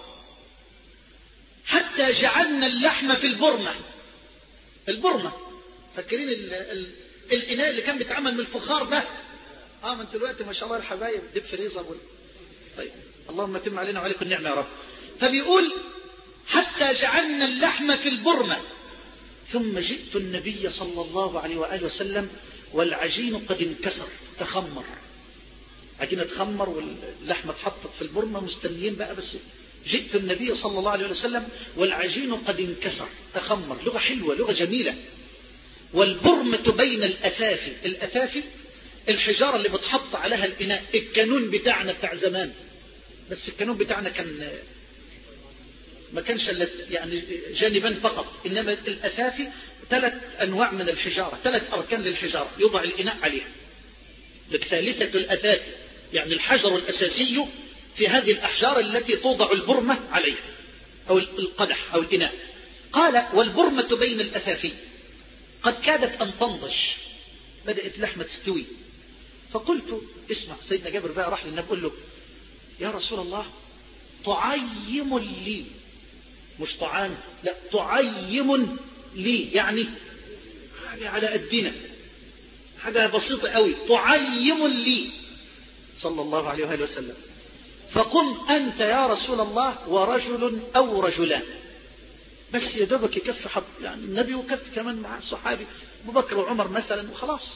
حتى جعلنا اللحم في البرمة. البرمة فاكرين ال ال الإناء اللي كان بيتعمل من الفخار ده؟ اه من دلوقتي ما شاء الله الحبايب دب فريزر وال... طيب اللهم تم علينا وعليكم النعمة يا رب. فبيقول حتى جعلنا اللحم في البرمة، ثم جئت النبي صلى الله عليه وآله وسلم والعجين قد انكسر تخمر، عجينة تخمر واللحمة اتحطت في البرمة مستنيين بقى. بس جئت النبي صلى الله عليه وسلم والعجين قد انكسر تخمر، لغة حلوة، لغة جميلة. والبرمة بين الأثافي، الأثافي الحجارة اللي بتحط عليها الإناء، الكانون بتاعنا بتاع زمان، بس الكانون بتاعنا كان ما كانش يعني جانبا فقط، إنما الأثافي ثلاث أنواع من الحجارة، ثلاث أركان للحجارة يوضع الإناء عليها. الثالثة الأثافي يعني الحجر الأساسي في هذه الأحجار التي توضع البرمة عليها، أو القدح أو الإناء. قال والبرمة بين الأثافي قد كادت أن تنضج، بدأت لحمة تستوي. فقلت اسمع، سيدنا جابر بقى راح للنبي قل له يا رسول الله طعيم لي، مش طعام، لا طعيم لي، يعني حاجة على قدنا، حاجة بسيطة قوي، طعيم لي صلى الله عليه وآله وسلم. فقم أنت يا رسول الله ورجل أو رجلان، بس يا دوبك يكفي حب يعني النبي وكفي كمان مع الصحابي أبو بكر وعمر مثلا وخلاص.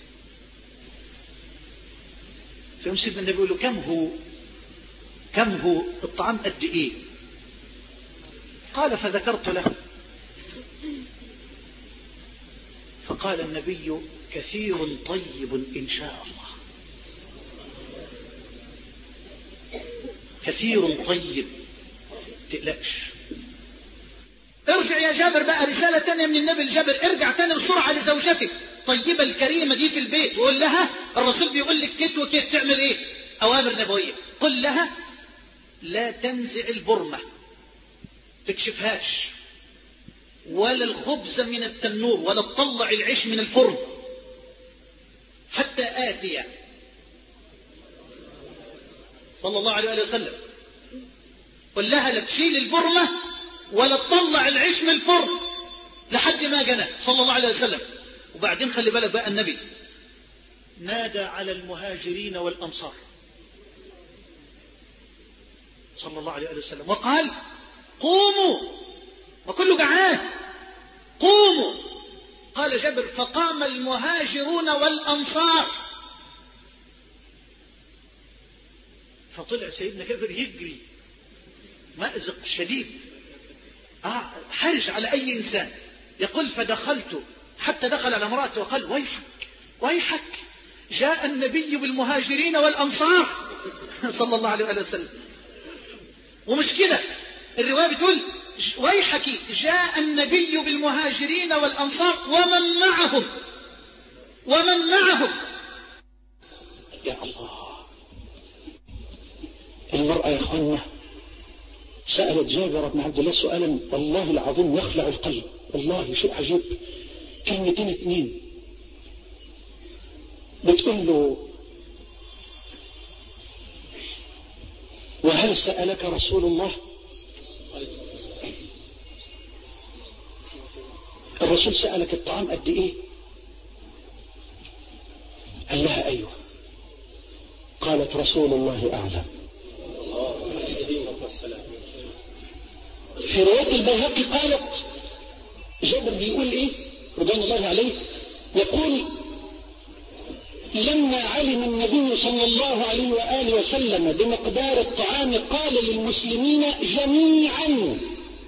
فيوم سيدنا النبي يقول له كم هو كم هو الطعام قد إيه؟ قال فذكرت له، فقال النبي كثير طيب إن شاء الله، كثير طيب تقلقش. ارجع يا جابر بقى، رسالة تانية من النبي لجابر، ارجع تاني بسرعة لزوجتك طيبة الكريمة دي في البيت، وقول لها الرسول بيقول لك كت وكت، تعمل ايه؟ اوامر نبوية. قل لها لا تنزع البرمة، تكشفهاش، ولا الخبز من التنور، ولا تطلع العيش من الفرن حتى آتي صلى الله عليه وسلم. قل لها لا تشيل البرمة ولا تطلع العيش من الفرن لحد ما جنى صلى الله عليه وسلم. وبعدين خلي بالك بقى، النبي نادى على المهاجرين والأنصار صلى الله عليه وسلم وقال قوموا، وكله جعان، قوموا. قال جابر فقام المهاجرون والأنصار، فطلع سيدنا جابر يجري مأزق شديد، آه حرج على أي إنسان، يقول فدخلت حتى دخل على امرأتي وقال ويحك ويحك جاء النبي بالمهاجرين والأنصار صلى الله عليه وسلم. ومش كده، الرواية بتقول ويحك جاء النبي بالمهاجرين والأنصار ومن معهم ومن معهم. يا الله، المرأة يا أخوانا سألت جابر بن عبد الله سؤالا والله العظيم يخلع القلب، والله شيء عجيب. كلمتين اثنين بتقول له وهل سألك رسول الله؟ الرسول سألك الطعام قد ايه؟ قال لها ايوه. قالت رسول الله اعلم. في رواية البيهقي قالت جابر بيقول ايه رضوان الله عليه، يقول لما علم النبي صلى الله عليه وآله وسلم بمقدار الطعام قال للمسلمين جميعا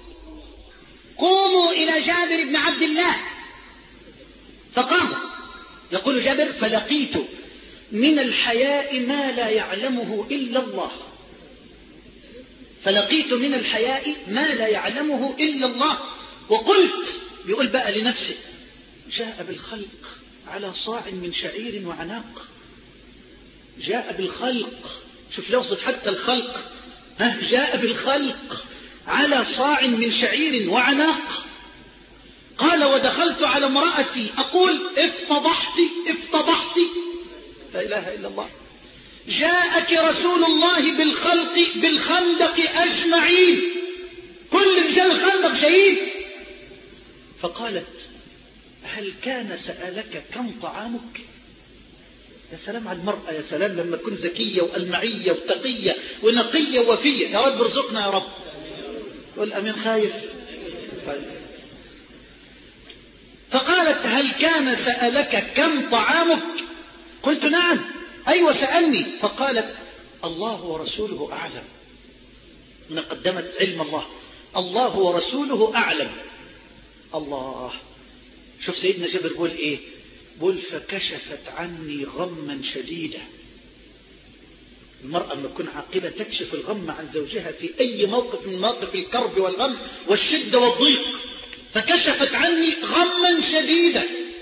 قوموا إلى جابر بن عبد الله. فقاموا. يقول جابر فلقيت من الحياء ما لا يعلمه إلا الله. فلقيت من الحياء ما لا يعلمه إلا الله وقلت، بيقول بقى لنفسه جاء بالخلق على صاع من شعير وعناق. جاء بالخلق، شوف لفظ حتى الخلق، ها جاء بالخلق على صاع من شعير وعناق. قال ودخلت على امرأتي أقول افتضحت افتضحت. لا إله إلا الله. جاءك رسول الله بالخلق بالخندق أجمعين، كل رجال الخندق شهيد. فقالت هل كان سألك كم طعامك؟ يا سلام على المرأة، يا سلام لما تكون ذكية وألمعية وتقية ونقية وفية. يا رب ارزقنا يا رب. تقول أمين خايف. فقالت هل كان سألك كم طعامك؟ قلت نعم أيوة سألني. فقالت الله ورسوله أعلم. من قدمت علم الله، الله ورسوله أعلم. الله. شوف سيدنا جابر بيقول ايه، بيقول فكشفت عني غما شديدا. المرأة لما تكون عاقلة تكشف الغم عن زوجها في اي موقف من مواقف الكرب والغم والشدة والضيق. فكشفت عني غما شديدا.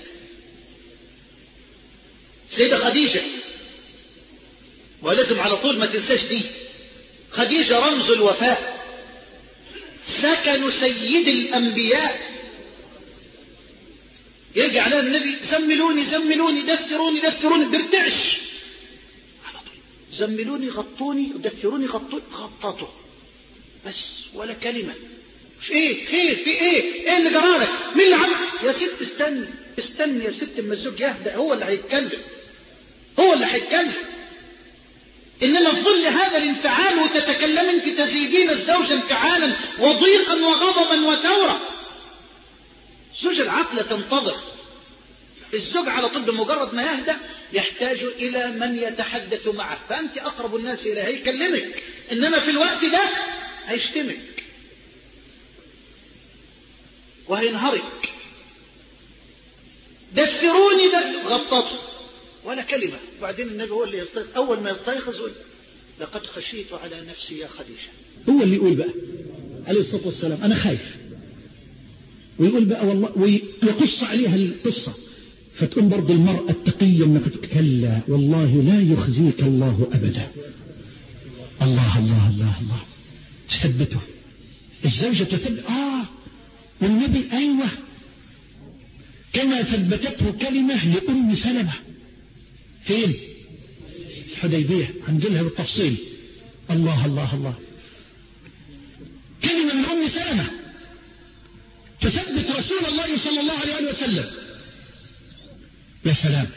سيدة خديجة، ولازم على طول ما تنساش دي، خديجة رمز الوفاء، سكن سيد الأنبياء. يرجع لها النبي زملوني زملوني دثروني دثروني بردعش على طول، زملوني غطوني ودثروني غطوني غطاته بس ولا كلمة. مش ايه خير في ايه ايه اللي جرالك مين اللي عمل؟ يا ست استني استني يا ست اما الزوج يهدأ هو اللي هيتكلم، هو اللي هيتكلم. انما في ظل هذا الانفعال وتتكلم انت تزيدين الزوج انفعالا وضيقا وغضبا وثورة. زوج العقل تنتظر. الزوج على طول بمجرد ما يهدأ يحتاج إلى من يتحدث معه، فأنت أقرب الناس إليه هيكلمك، إنما في الوقت ده هيشتمك وهينهرك. دثروني دث غطته ولا كلمة. وبعدين النبي هو اللي يستيقظ، أول ما يستيقظ يقول لقد خشيت على نفسي يا خديجة. هو اللي يقول بقى عليه الصلاة والسلام أنا خايف، ويقول بقى والله ويقص عليها القصة. فتقوم برضو المرأة التقية انك كلا والله لا يخزيك الله أبدا. الله الله الله الله تثبته الزوجة تثبت. آه والنبي أيوة كما ثبتته كلمة لأم سلمة فين حديبية هنجلها بالتفصيل. الله الله الله كلمة من أم سلمة تثبت رسول الله صلى الله عليه وسلم. يا سلام.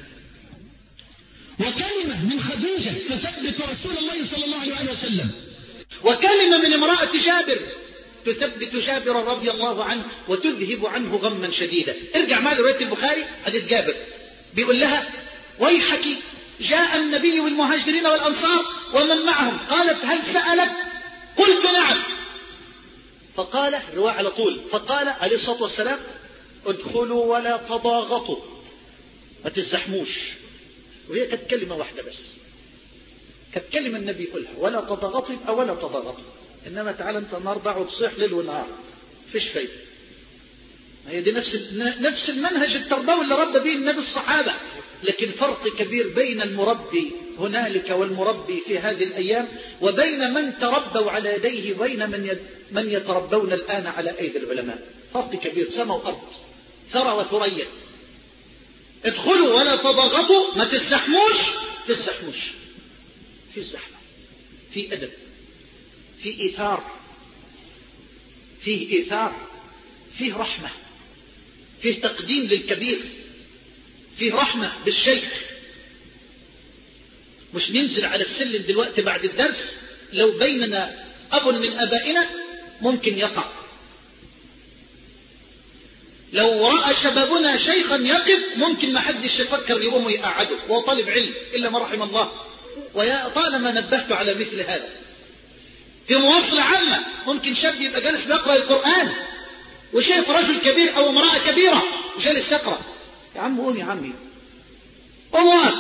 وكلمة من خديجة تثبت رسول الله صلى الله عليه وسلم. وكلمة من امرأة جابر تثبت جابر رضي الله عنه وتذهب عنه غما شديدا. ارجع معي لرواية البخاري حديث جابر بيقول لها ويحك جاء النبي والمهاجرين والأنصار ومن معهم. قالت هل سألك؟ قلت نعم. فقال الرواية على طول فقال عليه الصلاة والسلام ادخلوا ولا تضاغطوا، ما تزحموش. وهي كانت كلمة واحدة بس، كانت كلمة النبي يقولها، ولا تضاغطوا، يبقى ولا تضاغطوا. إنما تعال أنت النهارده اقعد تصيح ليل ونهار، فيش فايدة. هي دي نفس نفس المنهج التربوي اللي ربى به النبي الصحابة، لكن فرق كبير بين المربي هنالك والمربي في هذه الأيام، وبين من تربوا على يديه وبين من من يتربون الآن على أيدي العلماء. فرق كبير، سماء وأرض، ثرى وثريا. ادخلوا ولا تضاغطوا، ما تزحموش تزحموش. في زحمة، في أدب، في إيثار، فيه إيثار، فيه رحمة، فيه تقديم للكبير، فيه رحمة بالشيخ. مش ننزل على السلم دلوقتي بعد الدرس لو بيننا أب من أبائنا ممكن يقع. لو رأى شبابنا شيخا يقف ممكن ما حدش يفكر يقوم ويقعده، وهو طالب علم إلا ما رحم الله، ويا طالما نبهت على مثل هذا. في مواصلة عامة ممكن شاب يبقى جالس بيقرأ القرآن وشايف رجل كبير أو امرأة كبيرة وجالس يقرأ، يا عم قوم يا عمي، قوم واقف.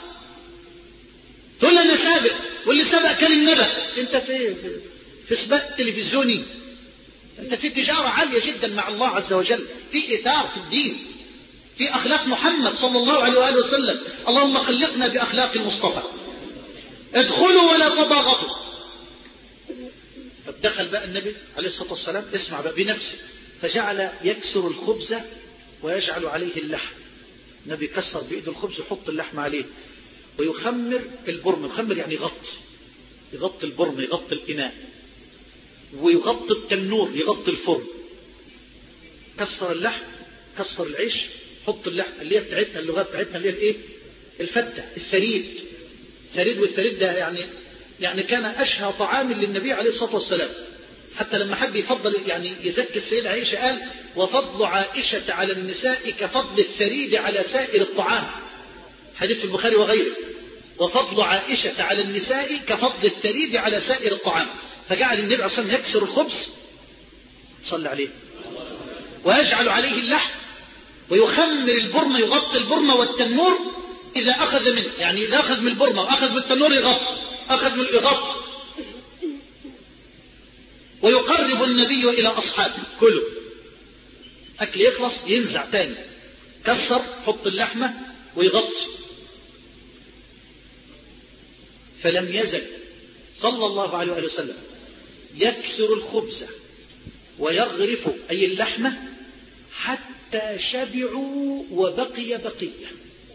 تقول أنا سابق، واللي سبق كلم نبأ. أنت في في, في سباق تلفزيوني، أنت في تجارة عالية جدا مع الله عز وجل، في إثار في الدين، في أخلاق محمد صلى الله عليه وآله وسلم. اللهم خلقنا بأخلاق المصطفى. ادخلوا ولا تضاغطوا. طب دخل بقى النبي عليه الصلاة والسلام، اسمع بقى بنفسه، فجعل يكسر الخبز ويجعل عليه اللحم. النبي كسر بإيده الخبز ويحط اللحم عليه، ويخمر البرم. يخمر يعني يغطي، يغطي البرم، يغطي الإناء، ويغطي التنور، يغطي الفرن. كسر اللحم، كسر العيش، حط اللحم اللي هي بتاعتنا، اللغة بتاعتنا اللي هي الايه؟ الفتة، الثريد. الثريد والثريد ده يعني يعني كان أشهى طعام للنبي عليه الصلاة والسلام. حتى لما حب يفضل يعني يزكي السيدة عائشة قال: وفضل عائشة على النساء كفضل الثريد على سائر الطعام. حديث في البخاري وغيره. وفضل عائشة على النساء كفضل الثريد على سائر الطعام. فجعل النبي عليه الصلاة والسلام يكسر الخبز، صلى عليه، ويجعل عليه اللحم، ويخمر البرمة، يغطي البرمة والتنور إذا أخذ منه، يعني إذا أخذ من البرمة وأخذ من التنور يغطي، أخذ من الإغطي. ويقرب النبي إلى أصحابه كله، أكل يخلص ينزع تاني، كسر، حط اللحمة ويغطي. فلم يزل صلى الله عليه وسلم يكسر الخبز ويغرف أي اللحمة حتى شبعوا وبقي بقية.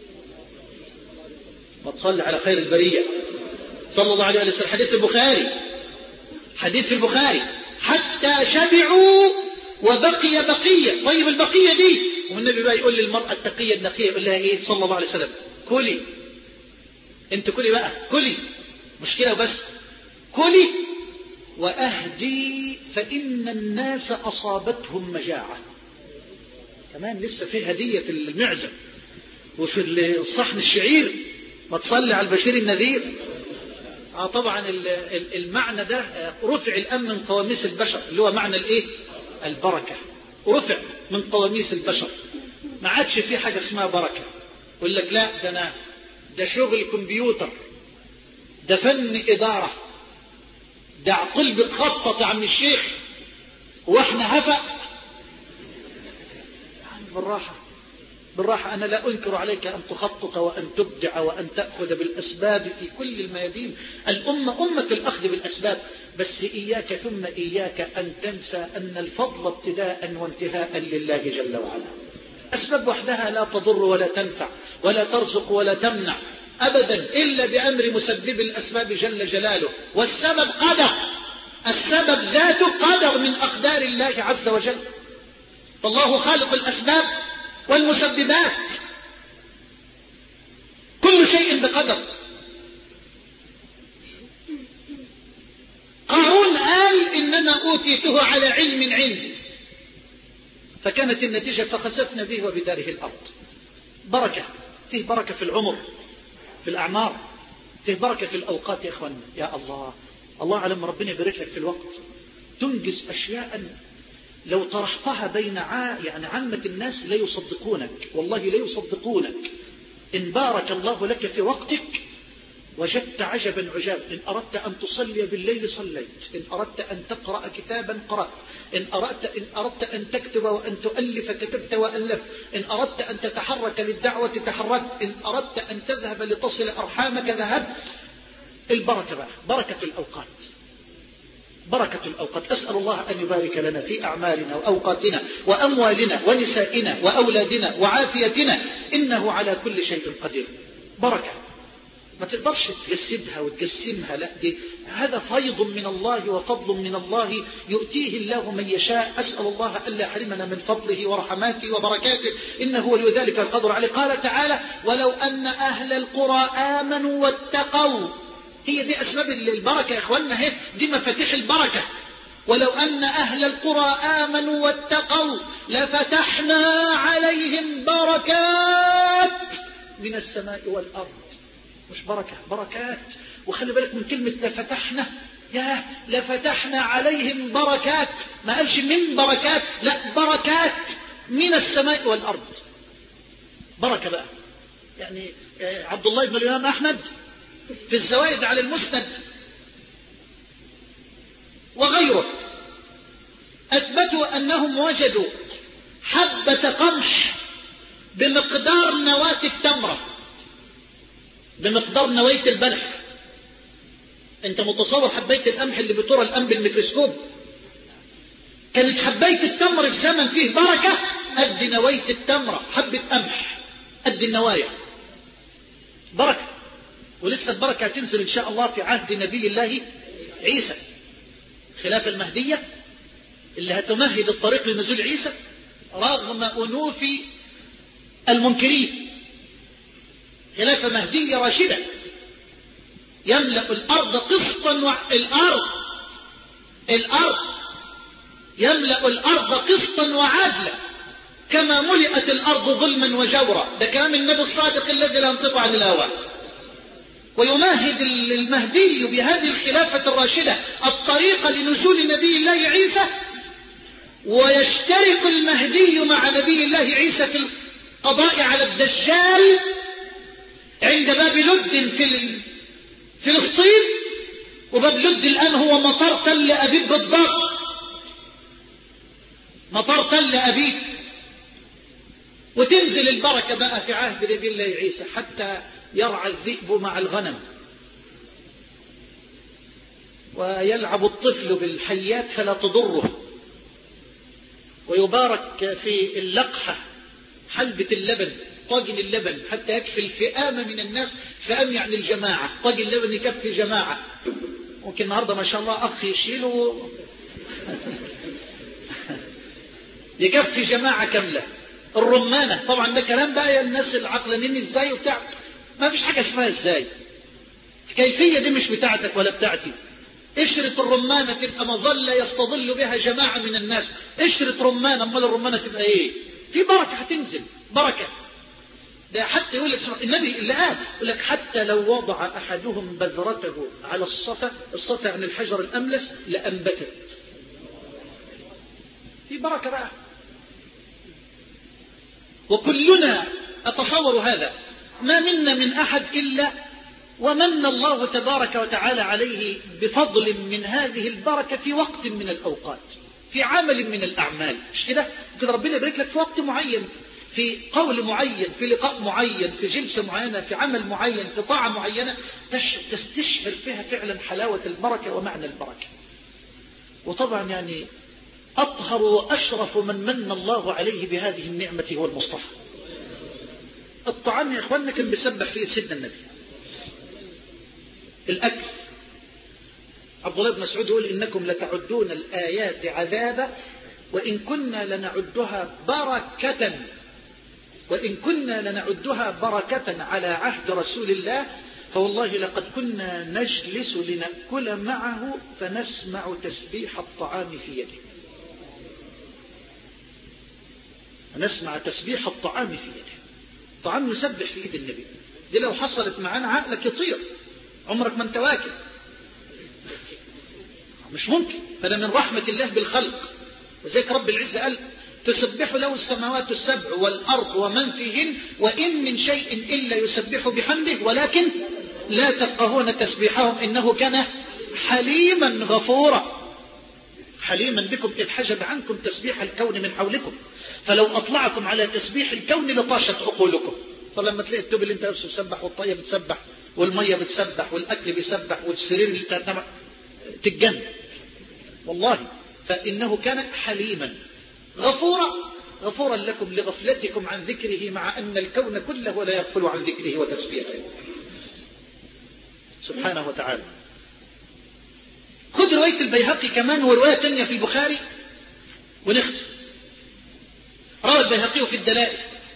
ما تصلي على خير البرية صلى الله عليه وسلم. حديث البخاري، حديث في البخاري، حتى شبعوا وبقي بقية. طيب البقية دي، والنبي بقى يقول للمرأة التقية النقية، يقول لها ايه صلى الله عليه وسلم؟ كلي انت، كلي بقى، كلي، مشكلة بس، كلي وأهدي فإن الناس أصابتهم مجاعة. كمان لسه في هدية المعزة وفي الصحن الشعير. ما تصلي على البشير النذير. آه طبعا المعنى ده رفع الآن من قواميس البشر، اللي هو معنى الايه؟ البركة. رفع من قواميس البشر، ما عادش في حاجة اسمها بركة. يقول لك لا، ده أنا ده شغل كمبيوتر، ده فن إدارة، ده عقل بتخطط يا عم الشيخ، واحنا هفأ. يعني بالراحة بالراحة، أنا لا أنكر عليك أن تخطط وأن تبدع وأن تأخذ بالأسباب في كل الميادين. الأمة أمة الأخذ بالأسباب، بس إياك ثم إياك أن تنسى أن الفضل ابتداء وانتهاء لله جل وعلا. أسباب وحدها لا تضر ولا تنفع ولا ترزق ولا تمنع أبدا إلا بأمر مسبب الأسباب جل جلاله. والسبب قدر، السبب ذاته قدر من أقدار الله عز وجل. فالله خالق الأسباب والمسببات، كل شيء بقدر. قارون قال إنما أوتيته على علم عندي، فكانت النتيجة فخسفنا به وبداره الأرض. بركة، فيه بركة في العمر، في الأعمار، فيه بركة في الأوقات يا إخوان. يا الله، الله أعلم، ربنا يبارك لك في الوقت، تنجز أشياء لو طرحتها بين ع... يعني عامة الناس لا يصدقونك، والله لا يصدقونك. إن بارك الله لك في وقتك وجدت عجبا عجاب. إن أردت أن تصلي بالليل صليت، إن أردت أن تقرأ كتابا قرأت، إن أردت, إن أردت أن تكتب وأن تؤلف كتبت وألفت، إن أردت أن تتحرك للدعوة تحركت، إن أردت أن تذهب لتصل أرحامك ذهبت. البركة بقى بركة الأوقات، بركة الأوقات. أسأل الله أن يبارك لنا في أعمالنا وأوقاتنا وأموالنا ونسائنا وأولادنا وعافيتنا، إنه على كل شيء قدير. بركة ما تقدرش تجسدها وتقسمها، لا، دي هذا فيض من الله وفضل من الله يؤتيه الله من يشاء. أسأل الله ألا يحرمنا من فضله ورحماته وبركاته، إنه ولي ذلك القدر عليه. قال تعالى: ولو أن أهل القرى آمنوا واتقوا. هي دي أسباب البركة يا إخواننا، هي دي مفاتيح البركة. ولو أن أهل القرى آمنوا واتقوا لفتحنا عليهم بركات من السماء والأرض. مش بركة، بركات. وخلي بالك من كلمة لفتحنا، يا لفتحنا عليهم بركات، ما قالش من بركات، لا، بركات من السماء والأرض. بركة بقى يعني عبد الله بن الإمام أحمد في الزوائد على المسند وغيره أثبتوا أنهم وجدوا حبة قمح بمقدار نواة التمرة، بمقدار نواة البلح. انت متصور حباية القمح اللي بترى الآن بالميكروسكوب؟ كانت حباية التمر في زمن فيه بركة قد نواة التمرة، حبة قمح قد النوايا، بركة. ولسه البركة هتنزل إن شاء الله في عهد نبي الله عيسى، خلاف المهدية اللي هتمهد الطريق لنزول عيسى رغم أنوف المنكرين. خلافة مهدية راشدة يملأ الأرض قسطا و... الأرض الأرض يملأ الأرض قسطا وعدلا كما ملئت الأرض ظلما وجورا. ده كلام النبي الصادق الذي لا ينطق عن الهوى. ويمهد المهدي بهذه الخلافة الراشدة الطريق لنزول نبي الله عيسى، ويشترك المهدي مع نبي الله عيسى في القضاء على الدجال عند باب لد في فلسطين. وباب لد الآن هو مطار تل أبيب بالضبط، مطار تل أبيب. وتنزل البركة بقى في عهد نبي الله عيسى حتى يرعى الذئب مع الغنم، ويلعب الطفل بالحيات فلا تضره، ويبارك في اللقحة حلبة اللبن، طاجن اللبن، حتى يكفي الفئام من الناس. فئام يعني الجماعة، طاجن اللبن يكفي جماعة. ممكن النهاردة ما شاء الله أخ يشيله يكفي جماعة كاملة. الرمانة طبعا ده كلام بقى يا الناس العقلانيين ازاي وبتاع، ما فيش حاجة اسمها ازاي، الكيفية دي مش بتاعتك ولا بتاعتي. قشرة الرمانة تبقى مظلة يستظل بها جماعة من الناس، قشرة رمانة، امال الرمانة تبقى ايه؟ في بركة هتنزل، بركة. ده حتى يقول لك النبي اللي قال يقول لك حتى لو وضع احدهم بذرته على الصفا، الصفا عن الحجر الاملس، لانبتت. في بركة بقى. وكلنا أتصور هذا، ما منا من أحد إلا ومن الله تبارك وتعالى عليه بفضل من هذه البركة في وقت من الأوقات، في عمل من الأعمال. مش كده؟ كده ربنا يبارك لك في وقت معين، في قول معين، في لقاء معين، في جلسة معينة، في عمل معين، في طاعة معينة، تستشعر فيها فعلا حلاوة البركة ومعنى البركة. وطبعا يعني أطهر وأشرف من من الله عليه بهذه النعمة هو المصطفى. الطعام يا إخواننا كان بيسبح فيه سيدنا النبي. الأكل، عبد الله بن مسعود يقول إنكم لتعدون الآيات عذابا وإن كنا لنعدها بركة، وإن كنا لنعدها بركة على عهد رسول الله، فوالله لقد كنا نجلس لنأكل معه فنسمع تسبيح الطعام في يده، نسمع تسبيح الطعام في يده. الطعام يسبح في ايد النبي. دي لو حصلت معانا عقلك يطير، عمرك ما انت واكل، مش ممكن. فده من رحمة الله بالخلق وذلك رب العزة قال تسبح له السماوات السبع والأرض ومن فيهن وإن من شيء إلا يسبح بحمده ولكن لا تفقهون تسبيحهم إنه كان حليما غفورا. حليما بكم إذ حجب عنكم تسبيح الكون من حولكم فلو أطلعكم على تسبيح الكون لطاشت عقولكم. فلما تلاقي التوب اللي انت لابسه بيسبح والطية بتسبح والمية بتسبح والأكل بيسبح والسرير اللي انت تتجن والله. فإنه كان حليما غفورا غفورا لكم لغفلتكم عن ذكره مع أن الكون كله لا يغفل عن ذكره وتسبيحه سبحانه وتعالى. خذ رواية البيهقي كمان ورواية تانية في البخاري ونختم. روى البيهقي في الدلائل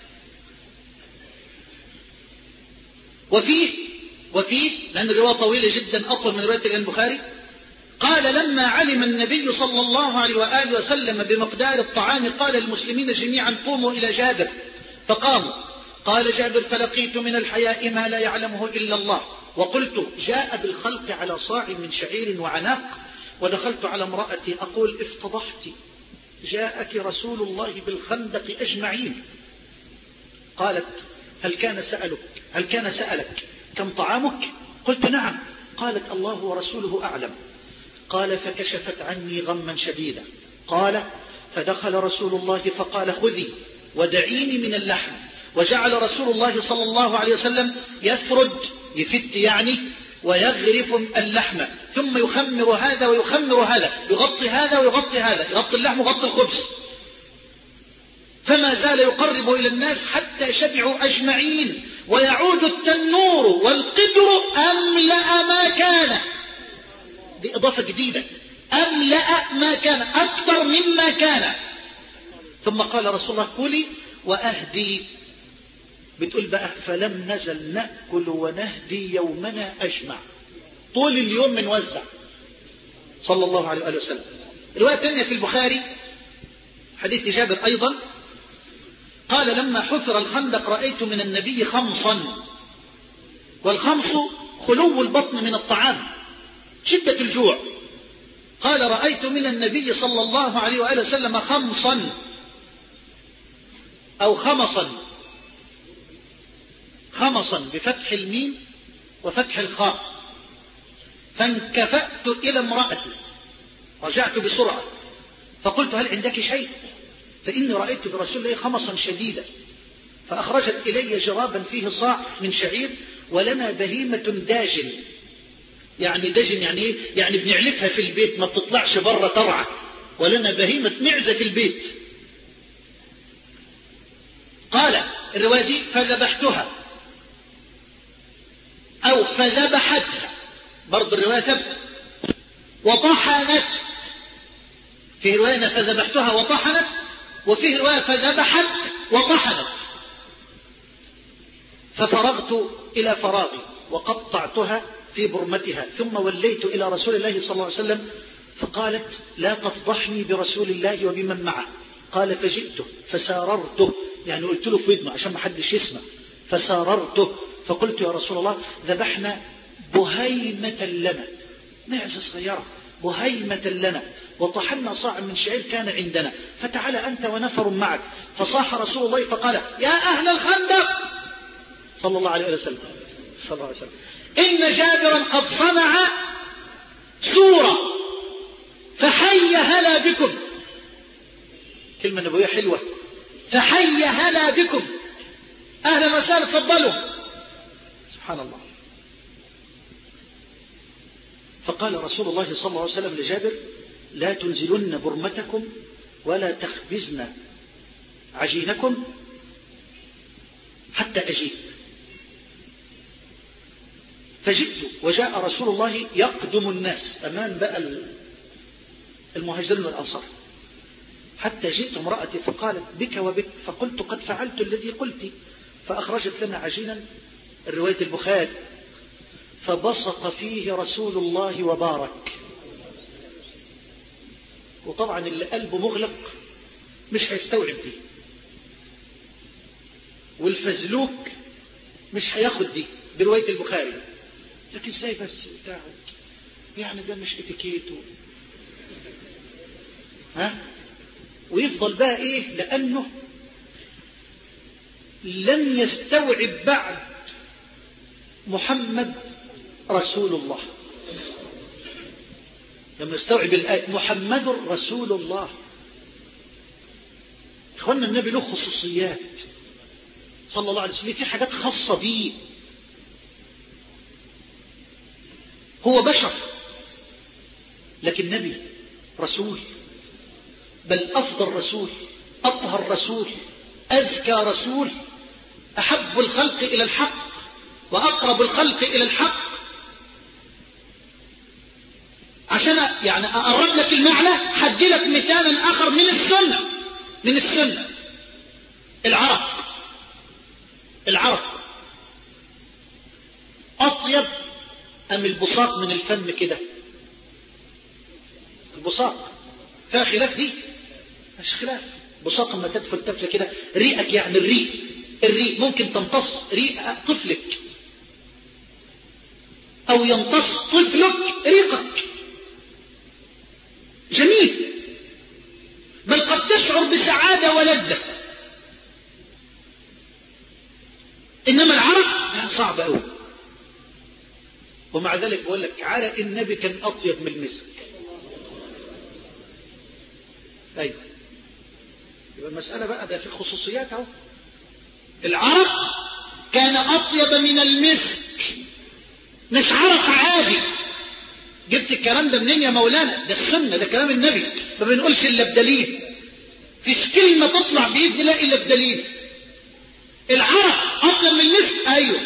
وفيه وفيه لأن الرواية طويلة جدا أطول من رواية البخاري. قال لما علم النبي صلى الله عليه وآله وسلم بمقدار الطعام قال للمسلمين جميعا قوموا إلى جابر فقاموا. قال جابر فلقيت من الحياء ما لا يعلمه إلا الله وقلت جاء بالخلق على صاع من شعير وعناق ودخلت على امرأتي أقول افتضحت جاءك رسول الله بالخندق أجمعين. قالت هل كان سألك هل كان سألك كم طعامك؟ قلت نعم. قالت الله ورسوله أعلم. قال فكشفت عني غما شديدا. قال فدخل رسول الله فقال خذي ودعيني من اللحم وجعل رسول الله صلى الله عليه وسلم يفرد يفت يعني ويغرف اللحم ثم يخمر هذا ويخمر هذا يغطي هذا ويغطي هذا يغطي اللحم ويغطي الخبز فما زال يقرب إلى الناس حتى شبعوا أجمعين ويعود التنور والقدر أملأ ما كان. دي إضافة جديدة أملأ ما كان أكثر مما كان. ثم قال رسول الله كلي وأهدي. بتقول بقى فلم نزل نأكل ونهدي يومنا أجمع طول اليوم منوزع صلى الله عليه وآله وسلم. رواية ثانية في البخاري حديث جابر أيضا قال لما حفر الخندق رأيت من النبي خمصا والخمص خلو البطن من الطعام شدة الجوع. قال رأيت من النبي صلى الله عليه وآله وسلم خمصا أو خمصا خمصا بفتح الميم وفتح الخاء. فانكفأت إلى امرأتي رجعت بسرعة فقلت هل عندك شيء فإني رأيت برسول الله خمصا شديدا. فأخرجت إلي جرابا فيه صاع من شعير ولنا بهيمة داجن. يعني دجن يعني ايه؟ يعني بنعلفها في البيت ما بتطلعش بره ترعى ولنا بهيمة معزة في البيت. قال الرواية دي فذبحتها أو فذبحتها برضو الرواية ثبت وطحنت. في رواية فذبحتها وطحنت وفيه رواية فذبحت وطحنت. ففرغت إلى فراغي وقطعتها في برمتها ثم وليت إلى رسول الله صلى الله عليه وسلم فقالت لا تفضحني برسول الله وبمن معه. قال فجئته فساررته يعني قلت له في ودنه عشان ما حدش يسمع فساررته فقلت يا رسول الله ذبحنا بهيمة لنا معزة صغيرة بهيمة لنا وطحنا صاع من شعير كان عندنا فتعال أنت ونفر معك. فصاح رسول الله فقال يا أهل الخندق صلى الله عليه وسلم صلى الله عليه وسلم إن جابرا قد صنع سورة فحي هلا بكم. كلمة نبوية حلوة فحي هلا بكم أهلا وسهلا تفضلوا. سبحان الله. فقال رسول الله صلى الله عليه وسلم لجابر لا تنزلن برمتكم ولا تخبزن عجينكم حتى أجيب. فجئت وجاء رسول الله يقدم الناس أمام بقى المهاجرين والأنصار حتى جئت امرأتي فقالت بك وبك فقلت قد فعلت الذي قلت. فأخرجت لنا عجينا الرواية البخاري فبصق فيه رسول الله وبارك. وطبعا اللي قلبه مغلق مش هيستوعب دي والفزلوك مش هياخد دي برواية البخاري. لكن ازاي بس بتاعه يعني ده مش اتيكيته ها ويفضل بقى إيه، لأنه لم يستوعب بعد محمد رسول الله. لما يستوعب الآية محمد رسول الله. إخوانا النبي له خصوصيات صلى الله عليه وسلم، في حاجات خاصة بيه. هو بشر لكن نبي رسول، بل أفضل رسول، أطهر رسول، أزكى رسول، أحب الخلق إلى الحق وأقرب الخلق إلى الحق. عشان يعني أقرب لك المعنى حدي لك مثالا آخر من السنة. من السنة العرق. العرق أطيب أم البصاق من الفم كده؟ البصاق فيها خلاف دي؟ مش خلاف. بصاق لما تدفل تفلة كده ريقك، يعني الريق الريق ممكن تمتص ريق طفلك أو يمتص طفلك ريقك، جميل، بل قد تشعر بسعادة ولذة. إنما العرق صعب أوي. ومع ذلك بقول لك عرق النبي كان أطيب من المسك. أيوة، يبقى المسألة بقى ده في خصوصيات أهو. العرق كان أطيب من المسك، مش عرق عادي. جبت الكلام ده منين يا مولانا؟ ده السنة، ده كلام النبي، ما بنقولش إلا بدليل. فيش كلمة تطلع بإذن الله إلا بدليل. العرق أطيب من المسك، أيوه.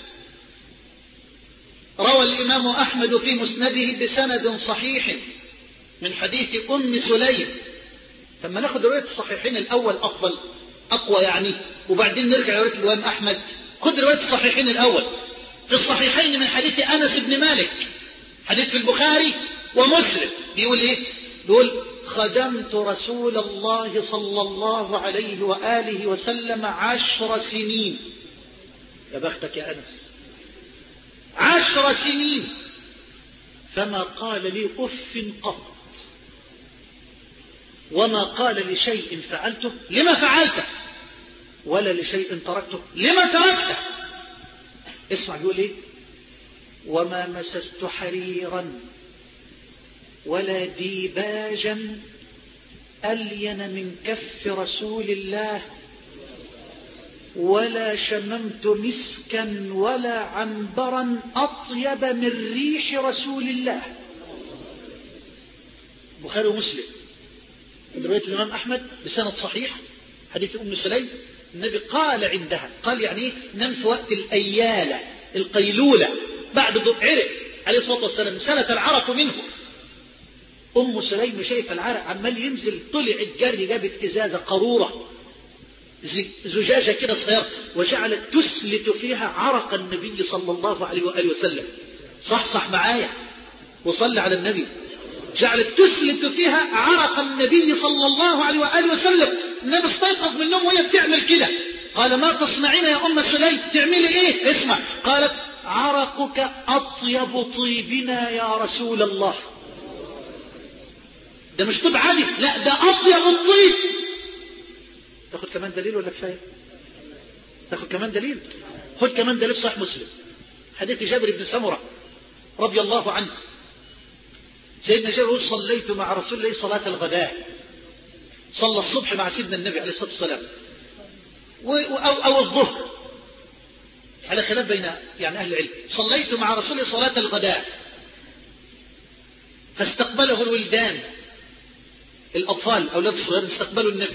روى الإمام أحمد في مسنده بسند صحيح من حديث أم سليم. لما ناخد رواية الصحيحين الأول أفضل، أقوى يعني، وبعدين نرجع لرواية الإمام أحمد. خد رواية الصحيحين الأول. في الصحيحين من حديث أنس بن مالك، حديث في البخاري ومسلم، بيقول إيه؟ بيقول خدمت رسول الله صلى الله عليه وآله وسلم عشر سنين. يا بختك يا أنس، عشر سنين فما قال لي أف قط، وما قال لشيء فعلته لما فعلته، ولا لشيء تركته لما تركته. اسمع بيقول ايه؟ وما مسست حريرا ولا ديباجا ألين من كف رسول الله، ولا شممت مسكا ولا عنبرا أطيب من ريح رسول الله. بخاري ومسلم. رواية الإمام أحمد بسند صحيح حديث أم سليم. النبي قال عندها، قال يعني ايه؟ نام في وقت الأيالة، القيلولة، بعد ضوء عرق عليه الصلاة والسلام، سنة العرق منه. أم سليم شايف العرق عمال ينزل، طلعت جري، جابت إزازة قارورة زجاجة كده صغيرة، وجعلت تسلت فيها عرق النبي صلى الله عليه وآله وسلم. صح صح معايا وصلى على النبي. جعلت تسلت فيها عرق النبي صلى الله عليه وآله وسلم. النبي استيقظ من النوم وهي بتعمل كده، قال ما تصنعين يا أم سليم؟ تعملي ايه؟ اسمع، قالت عرقك أطيب طيبنا يا رسول الله. ده مش طيب عادي، لا ده أطيب الطيب. تاخد كمان دليل ولا كفاية؟ تاخد كمان دليل؟ خد كمان دليل صحيح مسلم، حديث جابر بن سمرة رضي الله عنه. سيدنا جابر يقول صليت مع رسول الله صلاة الغداء، صلى الصبح مع سيدنا النبي عليه الصلاة والسلام، أو, أو الظهر، على خلاف بين يعني أهل العلم. صليت مع رسول الله صلاة الغداء فاستقبله الولدان، الأطفال أولاد الصغيرين استقبلوا النبي.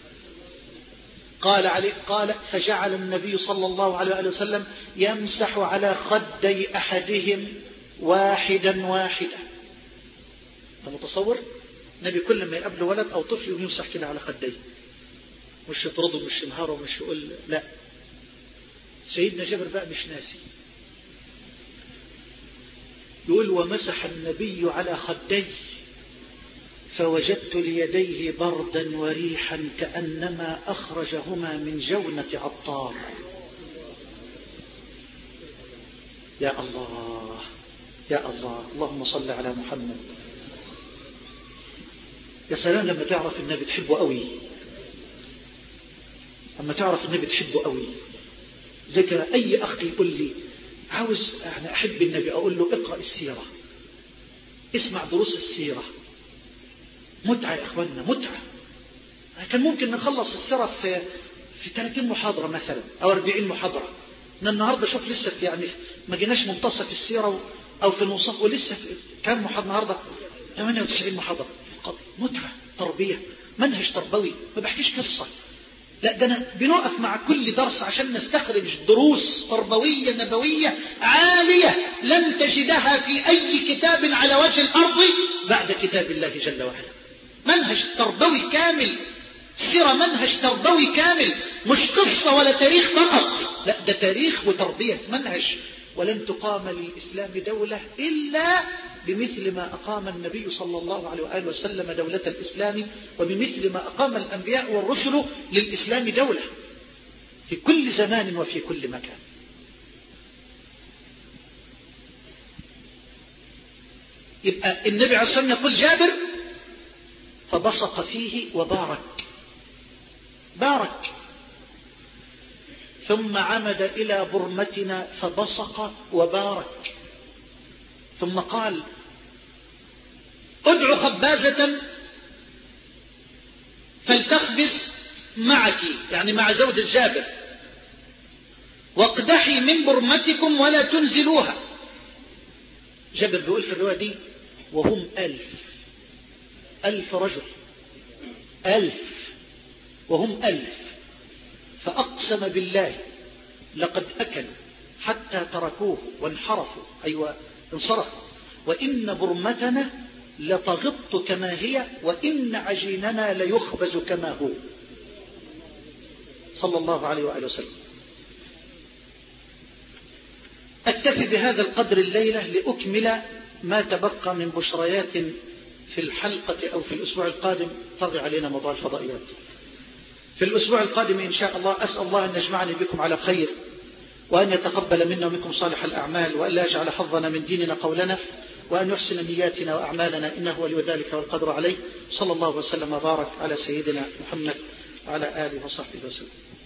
قال عليه قال فجعل النبي صلى الله عليه وسلم يمسح على خدي أحدهم واحدا واحدا. أنت متصور؟ النبي كل ما يقابله ولد أو طفل يمسح كده على خديه، مش يطرده مش ينهاره مش يقول لا. سيدنا جابر بقى مش ناسي، يقول ومسح النبي على خديه فوجدت ليديه بردا وريحا كأنما أخرجهما من جونة عطار. يا الله يا الله، اللهم صل على محمد. يا سلام لما تعرف النبي تحبه قوي، لما تعرف النبي تحبه قوي. زي كده أي أخ يقول لي عاوز أنا أحب النبي، أقول له اقرأ السيرة، اسمع دروس السيرة، متعة يا أخواننا، متعة. كان ممكن نخلص السيرة في في ثلاثين محاضرة مثلا أو أربعين محاضرة. من النهاردة شوف لسه في يعني ما جيناش منتصف السيرة أو في المنصف، ولسه في كم محاضرة النهاردة؟ ثمانية وتسعين محاضرة. متعة، تربية، منهج تربوي، ما بحكيش قصة، لا ده أنا بنقف مع كل درس عشان نستخرج دروس تربوية نبوية عالية لن تجدها في أي كتاب على وجه الأرض بعد كتاب الله جل وعلا. منهج تربوي كامل، سيرة منهج تربوي كامل، مش قصة ولا تاريخ فقط، لا ده تاريخ وتربية منهج. ولن تقام للإسلام دولة إلا بمثل ما أقام النبي صلى الله عليه وآله وسلم دولة الإسلام، وبمثل ما أقام الأنبياء والرسل للإسلام دولة في كل زمان وفي كل مكان. يبقى النبي عليه الصلاة والسلام يقول جابر فبصق فيه وبارك، بارك، ثم عمد إلى برمتنا فبصق وبارك، ثم قال ادعو خبازة فلتخبز معك، يعني مع زوج جابر، واقدحي من برمتكم ولا تنزلوها. جابر بيقول في الرواية دي وهم ألف، ألف رجل، ألف وهم ألف، فأقسم بالله لقد أكلوا حتى تركوه وانحرفوا، أيوة انصرفوا، وإن برمتنا لتغط كما هي، وإن عجيننا ليخبز كما هو، صلى الله عليه وآله وسلم. أكتفي بهذا القدر الليلة لأكمل ما تبقى من بشريات في الحلقة أو في الأسبوع القادم. طغي علينا موضوع الفضائيات. في الأسبوع القادم إن شاء الله أسأل الله أن يجمعني بكم على خير، وأن يتقبل منا ومنكم صالح الأعمال، وأن لا يجعل حظنا من ديننا قولنا، وأن يحسن نياتنا وأعمالنا، إنه ولي ذلك والقدر عليه. صلى الله وسلم وبارك على سيدنا محمد وعلى آله وصحبه وسلم.